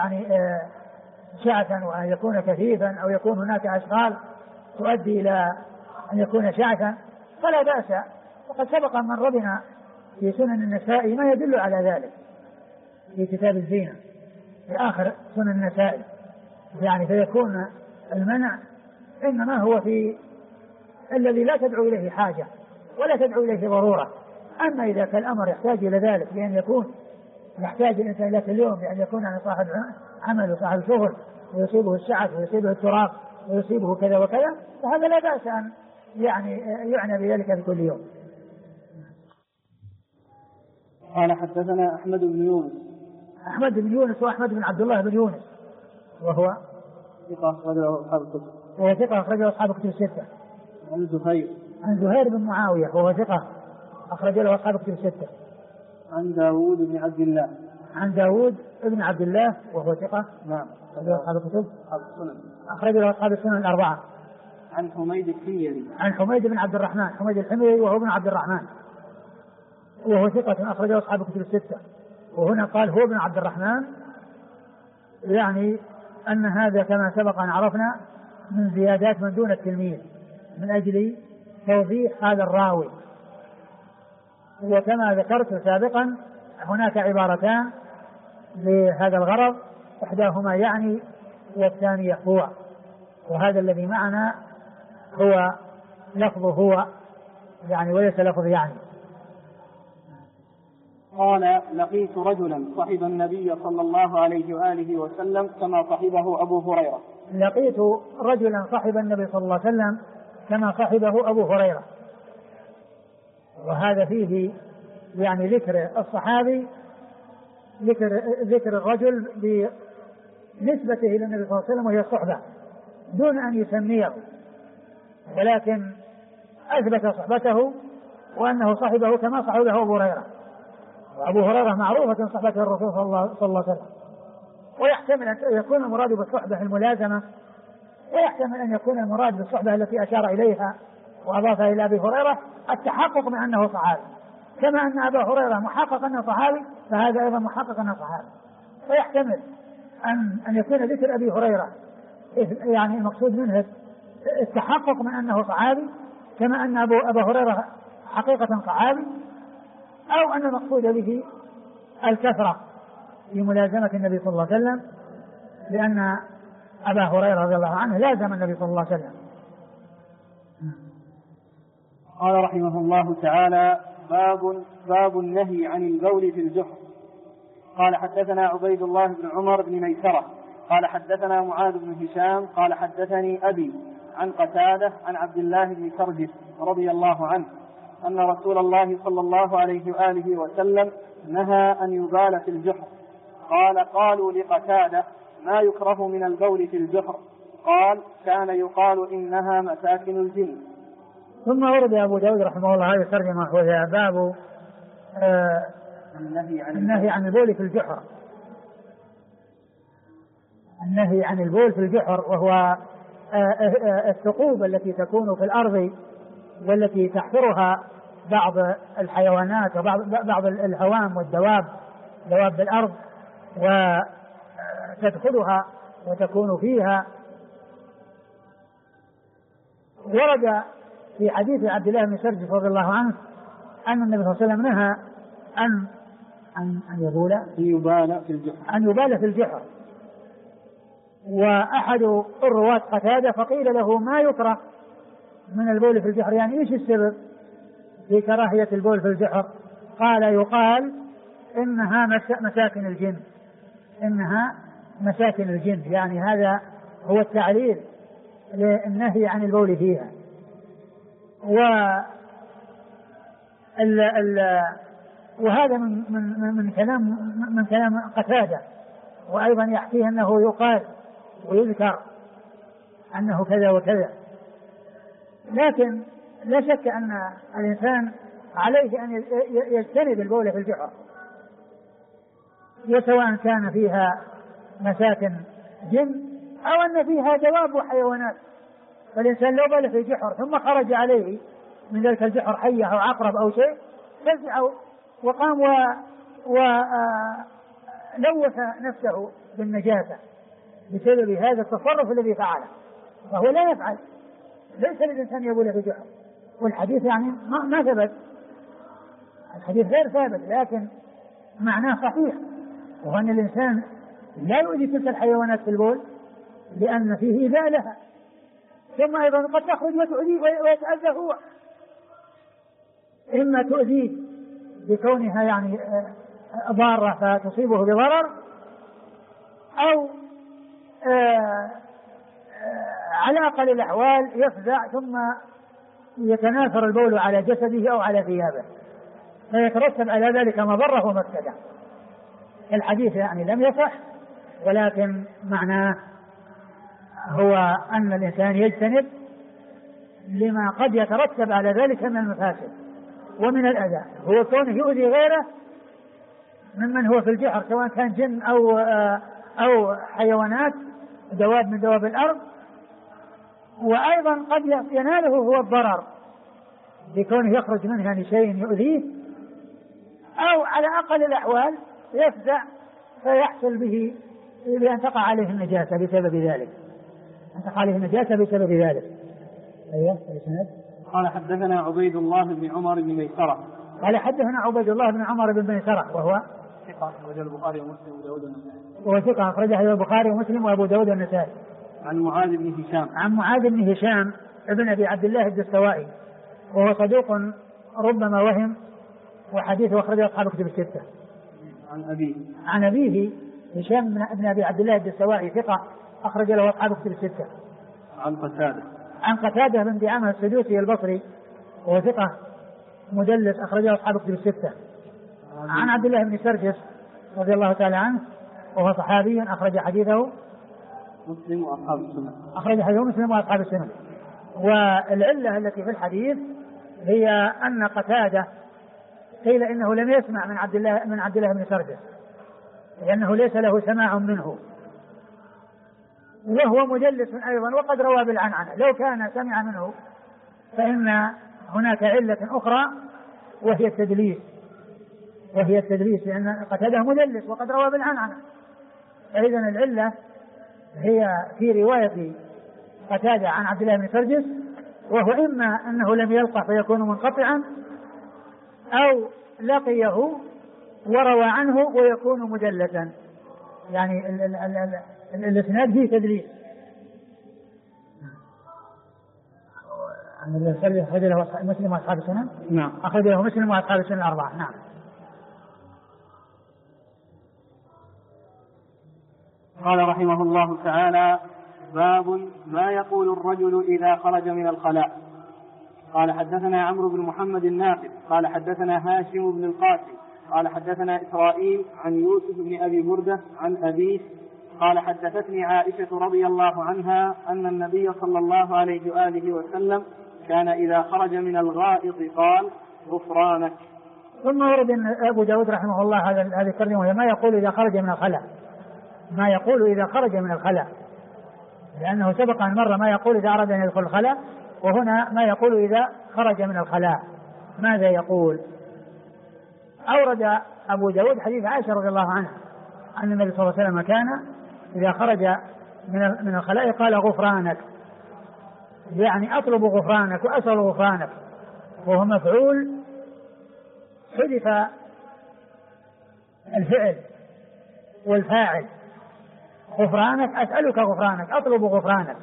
Speaker 1: شعثا وأن يكون كثيفا أو يكون هناك أشغال تؤدي إلى أن يكون شعثا فلا بأس. وقد سبق من ربنا في سنن النساء ما يدل على ذلك في كتاب الزينة في آخر سنن النساء، فيكون المنع إنما هو في الذي لا تدعو إليه حاجة ولا تدعو إليه ضرورة. أما إذا كان الأمر يحتاج إلى ذلك، بأن يكون يحتاج الإنسان إلى اليوم بأن يكون عن صاحب عمل وصاحب شغل ويصيبه الشعث ويصيبه التراب ويصيبه كذا وكذا، فهذا لا بأس أن يعنى بذلك في كل يوم.
Speaker 2: قال حدثنا أحمد بن يونس.
Speaker 1: أحمد بن يونس وأحمد بن عبد الله بن يونس، وهو
Speaker 2: ثقة أخرجه أصحاب الكتب.
Speaker 1: وهو ثقة أخرجه أصحاب الكتب الستة. عن زهير بن معاوية وهو ثقة أخرج له أصحاب الكتب الستة.
Speaker 2: عن داود بن عبد الله.
Speaker 1: عن داود بن عبد الله وهو ثقة.
Speaker 2: نعم.
Speaker 1: أصحاب الكتب أخرج له أصحاب السنن الأربعة.
Speaker 2: عن حميد الحميري.
Speaker 1: عن حميد بن عبد الرحمن، حميد الحميري وهو ابن عبد الرحمن وهو ثقة أخرجه أصحاب الكتب الستة. وهنا قال هو ابن عبد الرحمن، يعني أن هذا كما سبق أن عرفنا من زيادات من دون التلميذ من أجل توضيح هذا الراوي. وكما ذكرت سابقا هناك عبارتان لهذا الغرض، إحداهما يعني والثانية هو، وهذا الذي معنا هو لفظ هو وليس لفظ يعني.
Speaker 2: قال لقيت رجلا صحب النبي صلى الله عليه وآله وسلم كما صحبه أبو هريرة.
Speaker 1: لقيت رجلا صحب النبي صلى الله عليه وسلم كما صحبه أبو هريرة. وهذا فيه ذكر الصحابي، ذكر الرجل بنسبته إلى النبي صلى الله عليه وسلم وهي الصحبة دون أن يسميه، ولكن أثبت صحبته وأنه صحبه كما صحبه أبو هريرة. وأبو هريرة معروفة صحبة الرسول صلى الله عليه وسلم. ويحتمل أن يكون المراد بالصحبة الملازمة، ويحتمل أن يكون المراد بالصحبة التي أشار إليها وأضافها إلى أبي هريرة التحقق من أنه صحابي، كما أن أبا هريرة محقق أنه صحابي فهذا أيضا محقق أنه صحابي. ويحتمل أن يكون ذكر أبي هريرة المقصود منه التحقق من أنه صحابي، كما أن أبا هريرة حقيقة صحابي، أو أن المقصود به الكثرة في ملازمة النبي صلى الله عليه وسلم، لأن أبا هريرة رضي الله عنه لازم النبي صلى الله عليه وسلم.
Speaker 2: قال رحمه الله تعالى باب النهي عن البول في الجحر. قال حدثنا عبيد الله بن عمر بن ميسرة قال حدثنا معاذ بن هشام قال حدثني أبي عن قتادة عن عبد الله بن كرجس رضي الله عنه أن رسول الله صلى الله عليه وآله وسلم نهى أن يبال في الجحر. قالوا لقتادة ما يكره من البول في الجحر؟ قال كان يقال إنها مساكن الجن.
Speaker 1: ثم ورد أبو داود رحمه الله هذه الترجمة وهي باب النهي عن البول في الجحر. النهي عن البول في الجحر وهو الثقوب التي تكون في الأرض والتي تحفرها بعض الحيوانات وبعض الهوام والدواب دواب الأرض وتدخلها وتكون فيها. ورد في حديث عبد الله بن سرجس رضي الله عنه أن النبي صلى الله عليه وسلم نهى أن يبال في الجحر. وأحد الرواة قتادة فقيل له ما يكره من البول في الجحر، يعني إيش السبب في كراهية البول في الجحر؟ قال يقال إنها مساكن الجن، إنها مساكن الجن، يعني هذا هو التعليل للنهي عن البول فيها. وهذا من كلام قتادة، وأيضا يحكيه أنه يقال ويذكر أنه كذا وكذا. لكن لا شك أن الإنسان عليه أن يجتنب البول في الجحر، وسواء كان فيها مساكن جن أو أن فيها دواب وحيوانات. فالإنسان لو بال في جحر ثم خرج عليه من ذلك الجحر حية أو عقرب أو شيء فزع وقام ولوث نفسه بالنجاسة بسبب هذا التصرف الذي فعله، فهو لا يفعل، ليس للإنسان يبول في جحر. والحديث يعني ما ثبت، الحديث غير ثابت، لكن معناه صحيح، وهو أن الإنسان لا يؤذي تلك الحيوانات في البول لأن فيه إيذاء لها، ثم أيضا قد تخرج وتؤذيه ويتأذى هو، إما تؤذيه بكونها يعني ضارة فتصيبه بضرر، أو على أقل الأحوال يفزع ثم يتناثر البول على جسده أو على ثيابه فيترتب على ذلك مضرة ومفسدة. الحديث يعني لم يصح، ولكن معناه هو أن الإنسان يجتنب لما قد يترتب على ذلك من المفاسد ومن الأذى، هو كونه يؤذي غيره ممن هو في الجحر سواء كان جن أو حيوانات دواب من دواب الأرض، وأيضا قد يناله هو الضرر بكونه يخرج منها لشيء يؤذيه، أو على أقل الأحوال يفزع فيحصل به بأن تقع عليه النجاسة بسبب ذلك، أن تقع عليه النجاسة بسبب ذلك. أيوة الإسناد.
Speaker 2: قال حدثنا عبيد الله بن عمر بن ميسرة.
Speaker 1: قال حدثنا عبيد الله بن عمر بن ميسرة وهو
Speaker 2: ثقة أخرجه البخاري ومسلم وأبو داود والنسائي.
Speaker 1: وهو ثقة أخرجه البخاري ومسلم وأبو داود والنسائي.
Speaker 2: عن معاذ بن هشام.
Speaker 1: عن معاذ بن هشام ابن أبي عبد الله الدستوائي وهو صدوق ربما وهم، وحديثه أخرجه أصحاب كتب الستة. عن أبيه هشام بن أبي عبد الله الدستوائي ثقة أخرج له أصحاب كتب الستة. عن قتادة بن دعامة السدوسي البصري وهو ثقة مدلس أخرجه أصحاب كتب الستة. عن عبد الله بن سرجس رضي الله تعالى عنه وهو صحابي أخرج حديثه
Speaker 2: مسلم وأصحاب السنة.
Speaker 1: أخرج حديثه مسلم وأصحاب السنة. والعلة التي في الحديث هي أن قتادة قيل إنه لم يسمع من عبد الله بن سرجس لأنه ليس له سماع منه، وهو مدلس أيضا وقد روى بالعنعنة. لو كان سمع منه فإن هناك علة أخرى وهي التدليس لأن قتادة مدلس وقد روى بالعنعنة. فإذا العلة هي في رواية قتادة عن عبد الله بن سرجس، وهو إما أنه لم يلقى فيكون منقطعا، أو لقيه وروى عنه ويكون مدلسا، يعني الإسناد فيه تدليس. أخرج له مسلم وأصحاب السنن.
Speaker 2: نعم.
Speaker 1: أخرج له مسلم وأصحاب السنن الأربعة. نعم.
Speaker 2: قال رحمه الله تعالى: باب ما يقول الرجل إذا خرج من الخلاء. قال حدثنا عمرو بن محمد الناقد قال حدثنا هاشم بن القاسم قال حدثنا إسرائيل عن يوسف بن أبي بردة عن أبيه قال حدثتني عائشة رضي الله عنها أن النبي صلى الله عليه وآله وسلم كان إذا خرج من الغائط قال غفرانك.
Speaker 1: ثم ورد أن أبو داود رحمه الله هذه الترجمة ما يقول إذا خرج من الخلاء، ما يقول إذا خرج من الخلاء، لأنه سبق أن مر ما يقول إذا أراد أن يدخل الخلاء، وهنا ما يقول إذا خرج من الخلاء. ماذا يقول؟ أورد أبو داود حديث عائشة رضي الله عنها أن النبي صلى الله عليه وسلم كان إذا خرج من الخلاء قال غفرانك، يعني أطلب غفرانك وأسأل غفرانك، وهو مفعول حذف الفعل والفاعل. غفرانك أسألك غفرانك، أطلب غفرانك،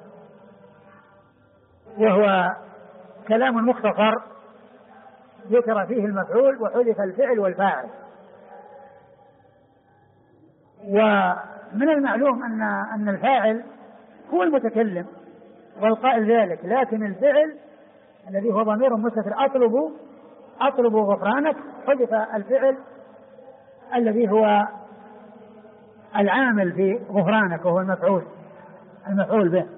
Speaker 1: وهو كلام مختصر ذكر فيه المفعول وحذف الفعل والفاعل. ومن المعلوم أن الفاعل هو المتكلم والقائل ذلك، لكن الفعل الذي هو ضمير مستتر أطلب غفرانك حذف الفعل الذي هو العامل في غفرانك وهو المفعول به.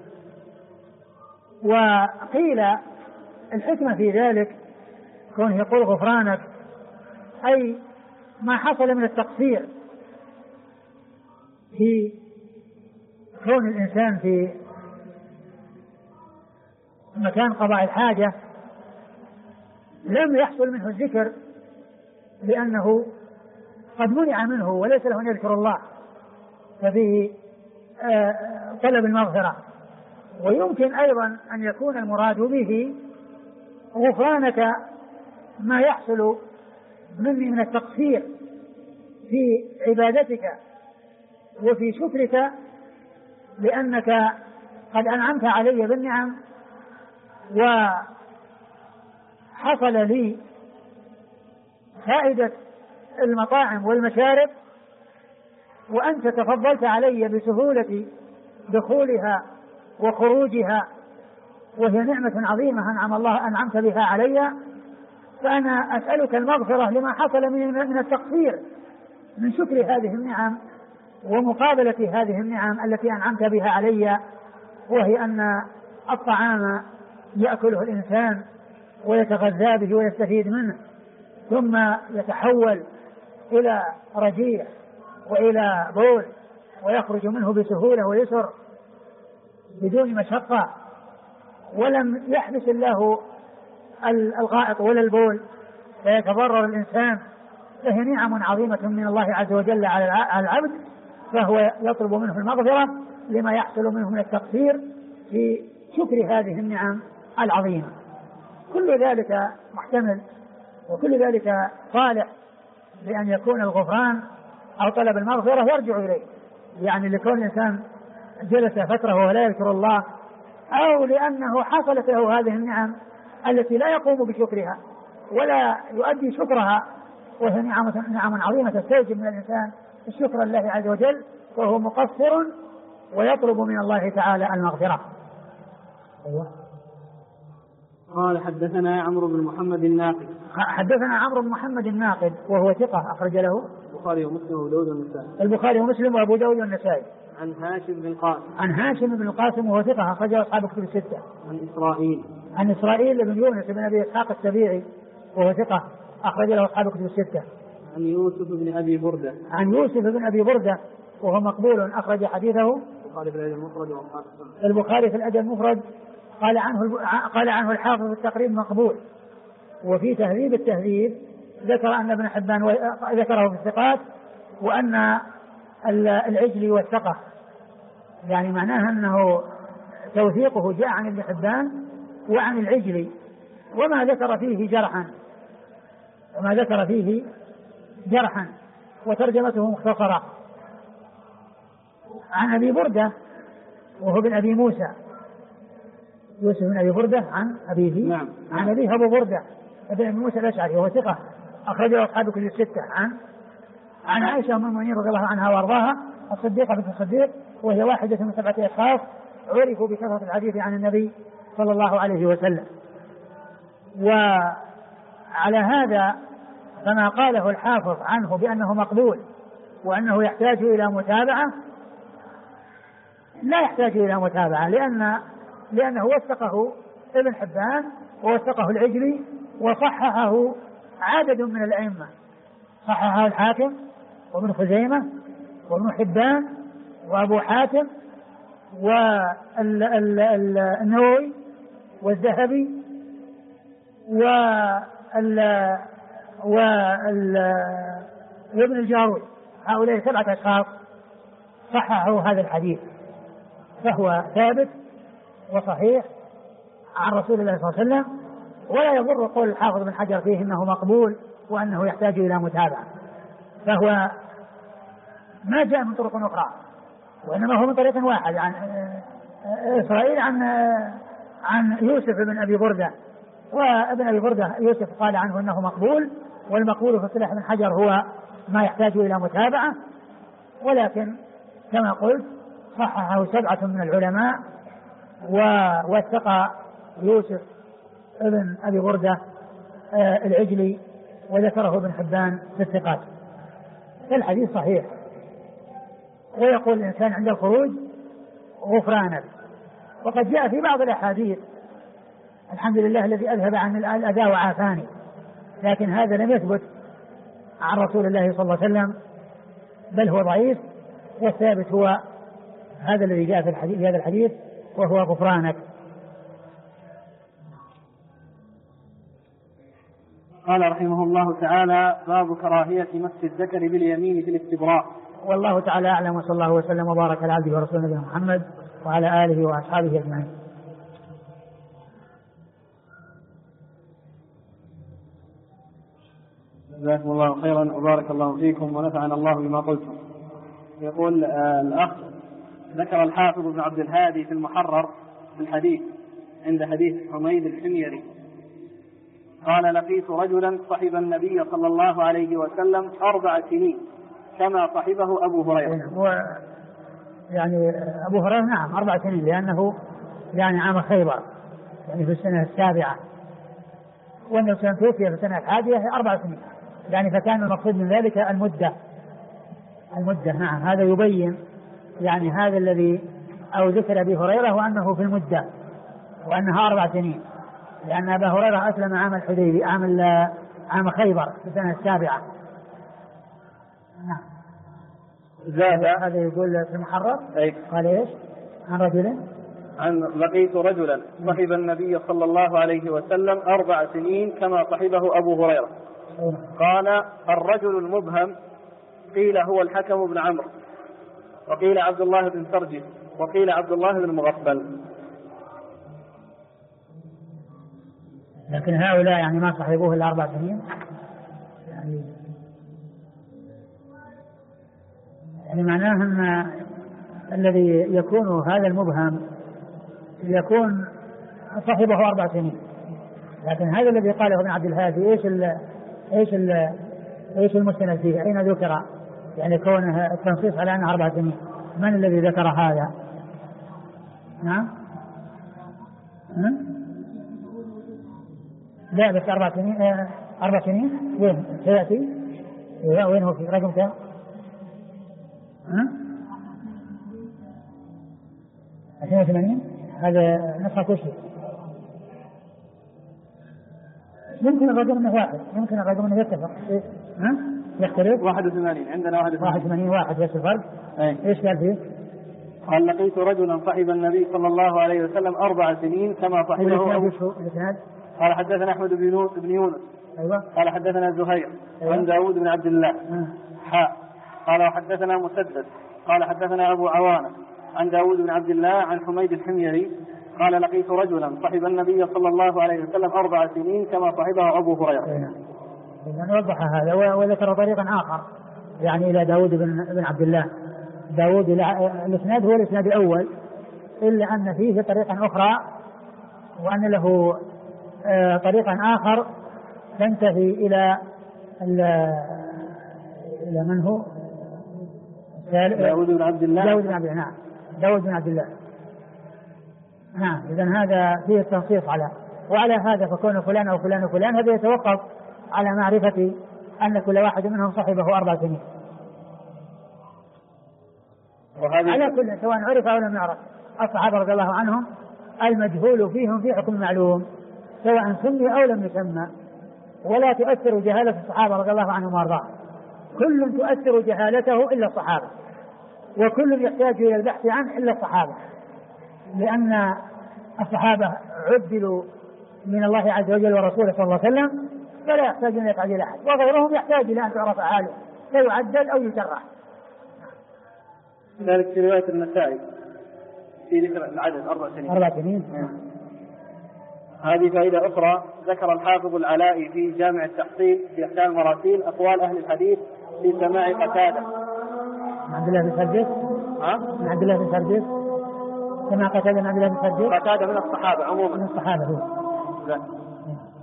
Speaker 1: وقيل الحكمة في ذلك كونه يقول غفرانك أي ما حصل من التقصير في كون الإنسان في مكان قضاء الحاجة لم يحصل منه الذكر لأنه قد منع منه وليس له أن يذكر الله، ففيه طلب المغفرة. ويمكن أيضا أن يكون المراد به غفرانك ما يحصل مني من التقصير في عبادتك وفي شكرك، لأنك قد أنعمت علي بالنعم وحصل لي فائدة المطاعم والمشارب، وأنت تفضلت علي بسهولة دخولها وخروجها، وهي نعمة عظيمة أنعمت بها علي، فأنا أسألك المغفرة لما حصل من التقصير من شكر هذه النعم ومقابلة هذه النعم التي أنعمت بها علي، وهي أن الطعام يأكله الإنسان ويتغذى به ويستفيد منه ثم يتحول إلى رجيع وإلى بول ويخرج منه بسهولة ويسر بدون مشقة، ولم يحبس الله الغائط ولا البول فيتضرر الإنسان، فهي نعم عظيمة من الله عز وجل على العبد، فهو يطلب منه المغفرة لما يحصل منه من التقصير في شكر هذه النعم العظيمة. كل ذلك محتمل وكل ذلك صالح لأن يكون الغفران أو طلب المغفرة يرجع إليه، يعني لكون الإنسان جلس فترة وهو لا يذكر الله، أو لأنه حصلت له هذه النعم التي لا يقوم بشكرها ولا يؤدي شكرها، وهي نعم عظيمة تستوجب من الإنسان الشكر لله عز وجل، وهو مقصر ويطلب من الله تعالى المغفرة.
Speaker 2: قال حدثنا عمرو بن محمد الناقد.
Speaker 1: حدثنا عمرو بن محمد الناقد وهو ثقة أخرج له
Speaker 2: البخاري ومسلم وأبو داود والنسائي.
Speaker 1: البخاري ومسلم وأبو داود والنسائي.
Speaker 2: عن هاشم بن القاسم.
Speaker 1: عن هاشم بن القاسم وهو ثقة أخرجه أصحاب كتب الستة. عن إسرائيل بن يونس بن أبي إسحاق السبيعي وهو ثقة أخرج له أصحاب كتب الستة.
Speaker 2: عن يوسف بن أبي بردة.
Speaker 1: عن يوسف بن أبي بردة وهو مقبول أخرج حديثه البخاري في الأدب المفرد قال عنه الحافظ في التقريب مقبول. وفي تهذيب التهذيب ذكر أن ابن حبان ذكره في الثقات، وأن العجلي والثقة، يعني معناها أنه توثيقه جاء عن ابن حبان وعن العجلي، وما ذكر فيه جرحا وترجمته مختصرة. عن أبي بردة وهو بن أبي موسى، يوسف بن أبي بردة عن أبيه.
Speaker 2: نعم.
Speaker 1: عن أبيه أبو بردة ابن أبي موسى الأشعري وهو ثقة أخرجه أصحاب كتب الستة. عن عائشة أم المؤمنين رضي الله عنها وأرضاها الصديقة بنت الصديق، وهي واحدة من 7 أشخاص عرفوا بكثرة الحديث عن النبي صلى الله عليه وسلم. وعلى هذا فما قاله الحافظ عنه بأنه مقبول وأنه يحتاج إلى متابعة لا يحتاج إلى متابعة، لأنه وثقه ابن حبان ووثقه العجلي وصححه عدد من الأئمة، صححه الحاكم وابن خزيمة وابن حبان وأبو حاتم والنووي والذهبي وابن الجارود. هؤلاء 7 أشخاص صححوا هذا الحديث، فهو ثابت وصحيح عن رسول الله صلى الله عليه وسلم، ولا يضر قول الحافظ بن حجر فيه إنه مقبول وأنه يحتاج إلى متابعة، فهو ما جاء من طرق أخرى وإنما هو من طريق واحد عن إسرائيل عن يوسف بن أبي بردة، وابن أبي بردة يوسف قال عنه أنه مقبول، والمقبول في اصطلاح ابن حجر هو ما يحتاج إلى متابعة، ولكن كما قلت صححه 7 من العلماء ووثق يوسف ابن أبي بردة العجلي وذكره ابن حبان في الثقات، فالحديث صحيح. ويقول الإنسان عند الخروج غفرانك، وقد جاء في بعض الأحاديث الحمد لله الذي أذهب عن الأذى وعافاني، لكن هذا لم يثبت عن رسول الله صلى الله عليه وسلم، بل هو ضعيف، والثابت هو هذا الذي جاء في هذا الحديث وهو غفرانك.
Speaker 2: قال رحمه الله تعالى: باب كراهية مس الذكر باليمين في الاستبراء.
Speaker 1: والله تعالى أعلم، وصلى الله وسلم وبارك على عبده ورسوله نبينا محمد وعلى آله وأصحابه أجمعين.
Speaker 2: جزاكم الله خيرا وبارك الله فيكم ونفعنا الله بما قلتم. يقول الأخ: ذكر الحافظ بن عبد الهادي في المحرر في الحديث عند حديث حميد الحميري قال: لقيت رجلا صحب النبي صلى الله عليه وسلم 4 سنين كما صحبه أبو هريرة.
Speaker 1: يعني أبو هريرة نعم 4 سنين، لأنه يعني عام خيبر، يعني في السنة 7، وأنه توفي في السنة 11 4 سنين، يعني فكان المقصود من ذلك المدة. نعم، هذا يبين يعني هذا الذي أو ذكر أبي هريرة وأنه في المدة وأنها 4 سنين، لأن أبا هريرة أسلم عام الحديبية عام خيبر في السنة 7. نعم. هذا يقول في المحرر. قال إيش عن رجل؟
Speaker 2: لقيت رجلا صحب النبي صلى الله عليه وسلم 4 سنين كما صحبه أبو هريرة. قال: الرجل المبهم قيل هو الحكم بن عمرو، وقيل عبد الله بن سرجس، وقيل عبد الله بن مغفل.
Speaker 1: لكن هؤلاء يعني ما صحبوه إلا 4 سنين، يعني معناه أن الذي يكون هذا المبهم يكون صحبه 4 سنين، لكن هذا الذي قاله ابن عبد الهادي ايش المستند فيه؟ اين ذكر يعني كونه التنصيص على انها 4 سنين؟ من الذي ذكر هذا؟ نعم لا بس 4 سنين 4 سنين وين سيأتي؟ وين هو في رقم كم؟ 82 هذا نسخة كل شيء. يمكن الرقم انه واحد، يمكن الرقم انه يتفق يختلف.
Speaker 2: 81 عندنا
Speaker 1: 81 واحد بس الفرق. ايش قال فيه؟
Speaker 2: قال: لقيت رجلا صحب النبي صلى الله عليه وسلم 4 سنين كما صحبه
Speaker 1: الاسناد.
Speaker 2: قال: حدثنا أحمد بن يونس.
Speaker 1: أيوة.
Speaker 2: قال: حدثنا زهير. أيوة. عن داود بن عبد الله. قال: وحدثنا مسدد. قال: حدثنا أبو عوانة عن داود بن عبد الله عن حميد الحميري قال: لقيت رجلا صحب النبي صلى الله عليه وسلم 4 سنين كما صحبه أبو هريرة.
Speaker 1: وضح هذا وذكر طريقا آخر يعني إلى داود بن عبد الله. داود الإسناد هو الإسناد الأول، إلا أن فيه طريقا أخرى وأن له طريقا آخر تنتهي إلى من هو؟
Speaker 2: داود بن عبد الله.
Speaker 1: نعم داود بن عبد الله. نعم، إذن هذا فيه التنصيص وعلى هذا فكون فلان أو فلان وفلان هذا يتوقف على معرفة أن كل واحد منهم صحبه 4 سنين. على كل سواء عرف أو لم يعرف. الصحابة رضي الله عنهم المجهول فيهم في حكم معلوم سواء سمي أو لم يسمى، ولا تؤثر جهالة الصحابة رضي الله عنهم وارضاهم، كل تؤثر جهالته إلا الصحابة، وكل يحتاج إلى البحث عنه إلا الصحابة، لأن الصحابة عدلوا من الله عز وجل ورسوله صلى الله عليه وسلم، فلا يحتاج أن يتعدل أحد، وغيرهم يحتاج إلى أن تعرف حاله لا يعدل أو يجرح.
Speaker 2: ذلك في رواية النسائي في ذكر العدد 4 سنين.
Speaker 1: 4 سنين.
Speaker 2: هذه فائدة أخرى. ذكر الحافظ العلائي في جامع التحصيل في أحكام المراسيل أقوال أهل الحديث في سماع قتادة.
Speaker 1: عبد الله بن سردس. من عبد الله بن سردس. سمع قتادة من عبد الله بن سردس.
Speaker 2: قتادة من الصحابة عموما.
Speaker 1: من الصحابة هو.
Speaker 2: لا.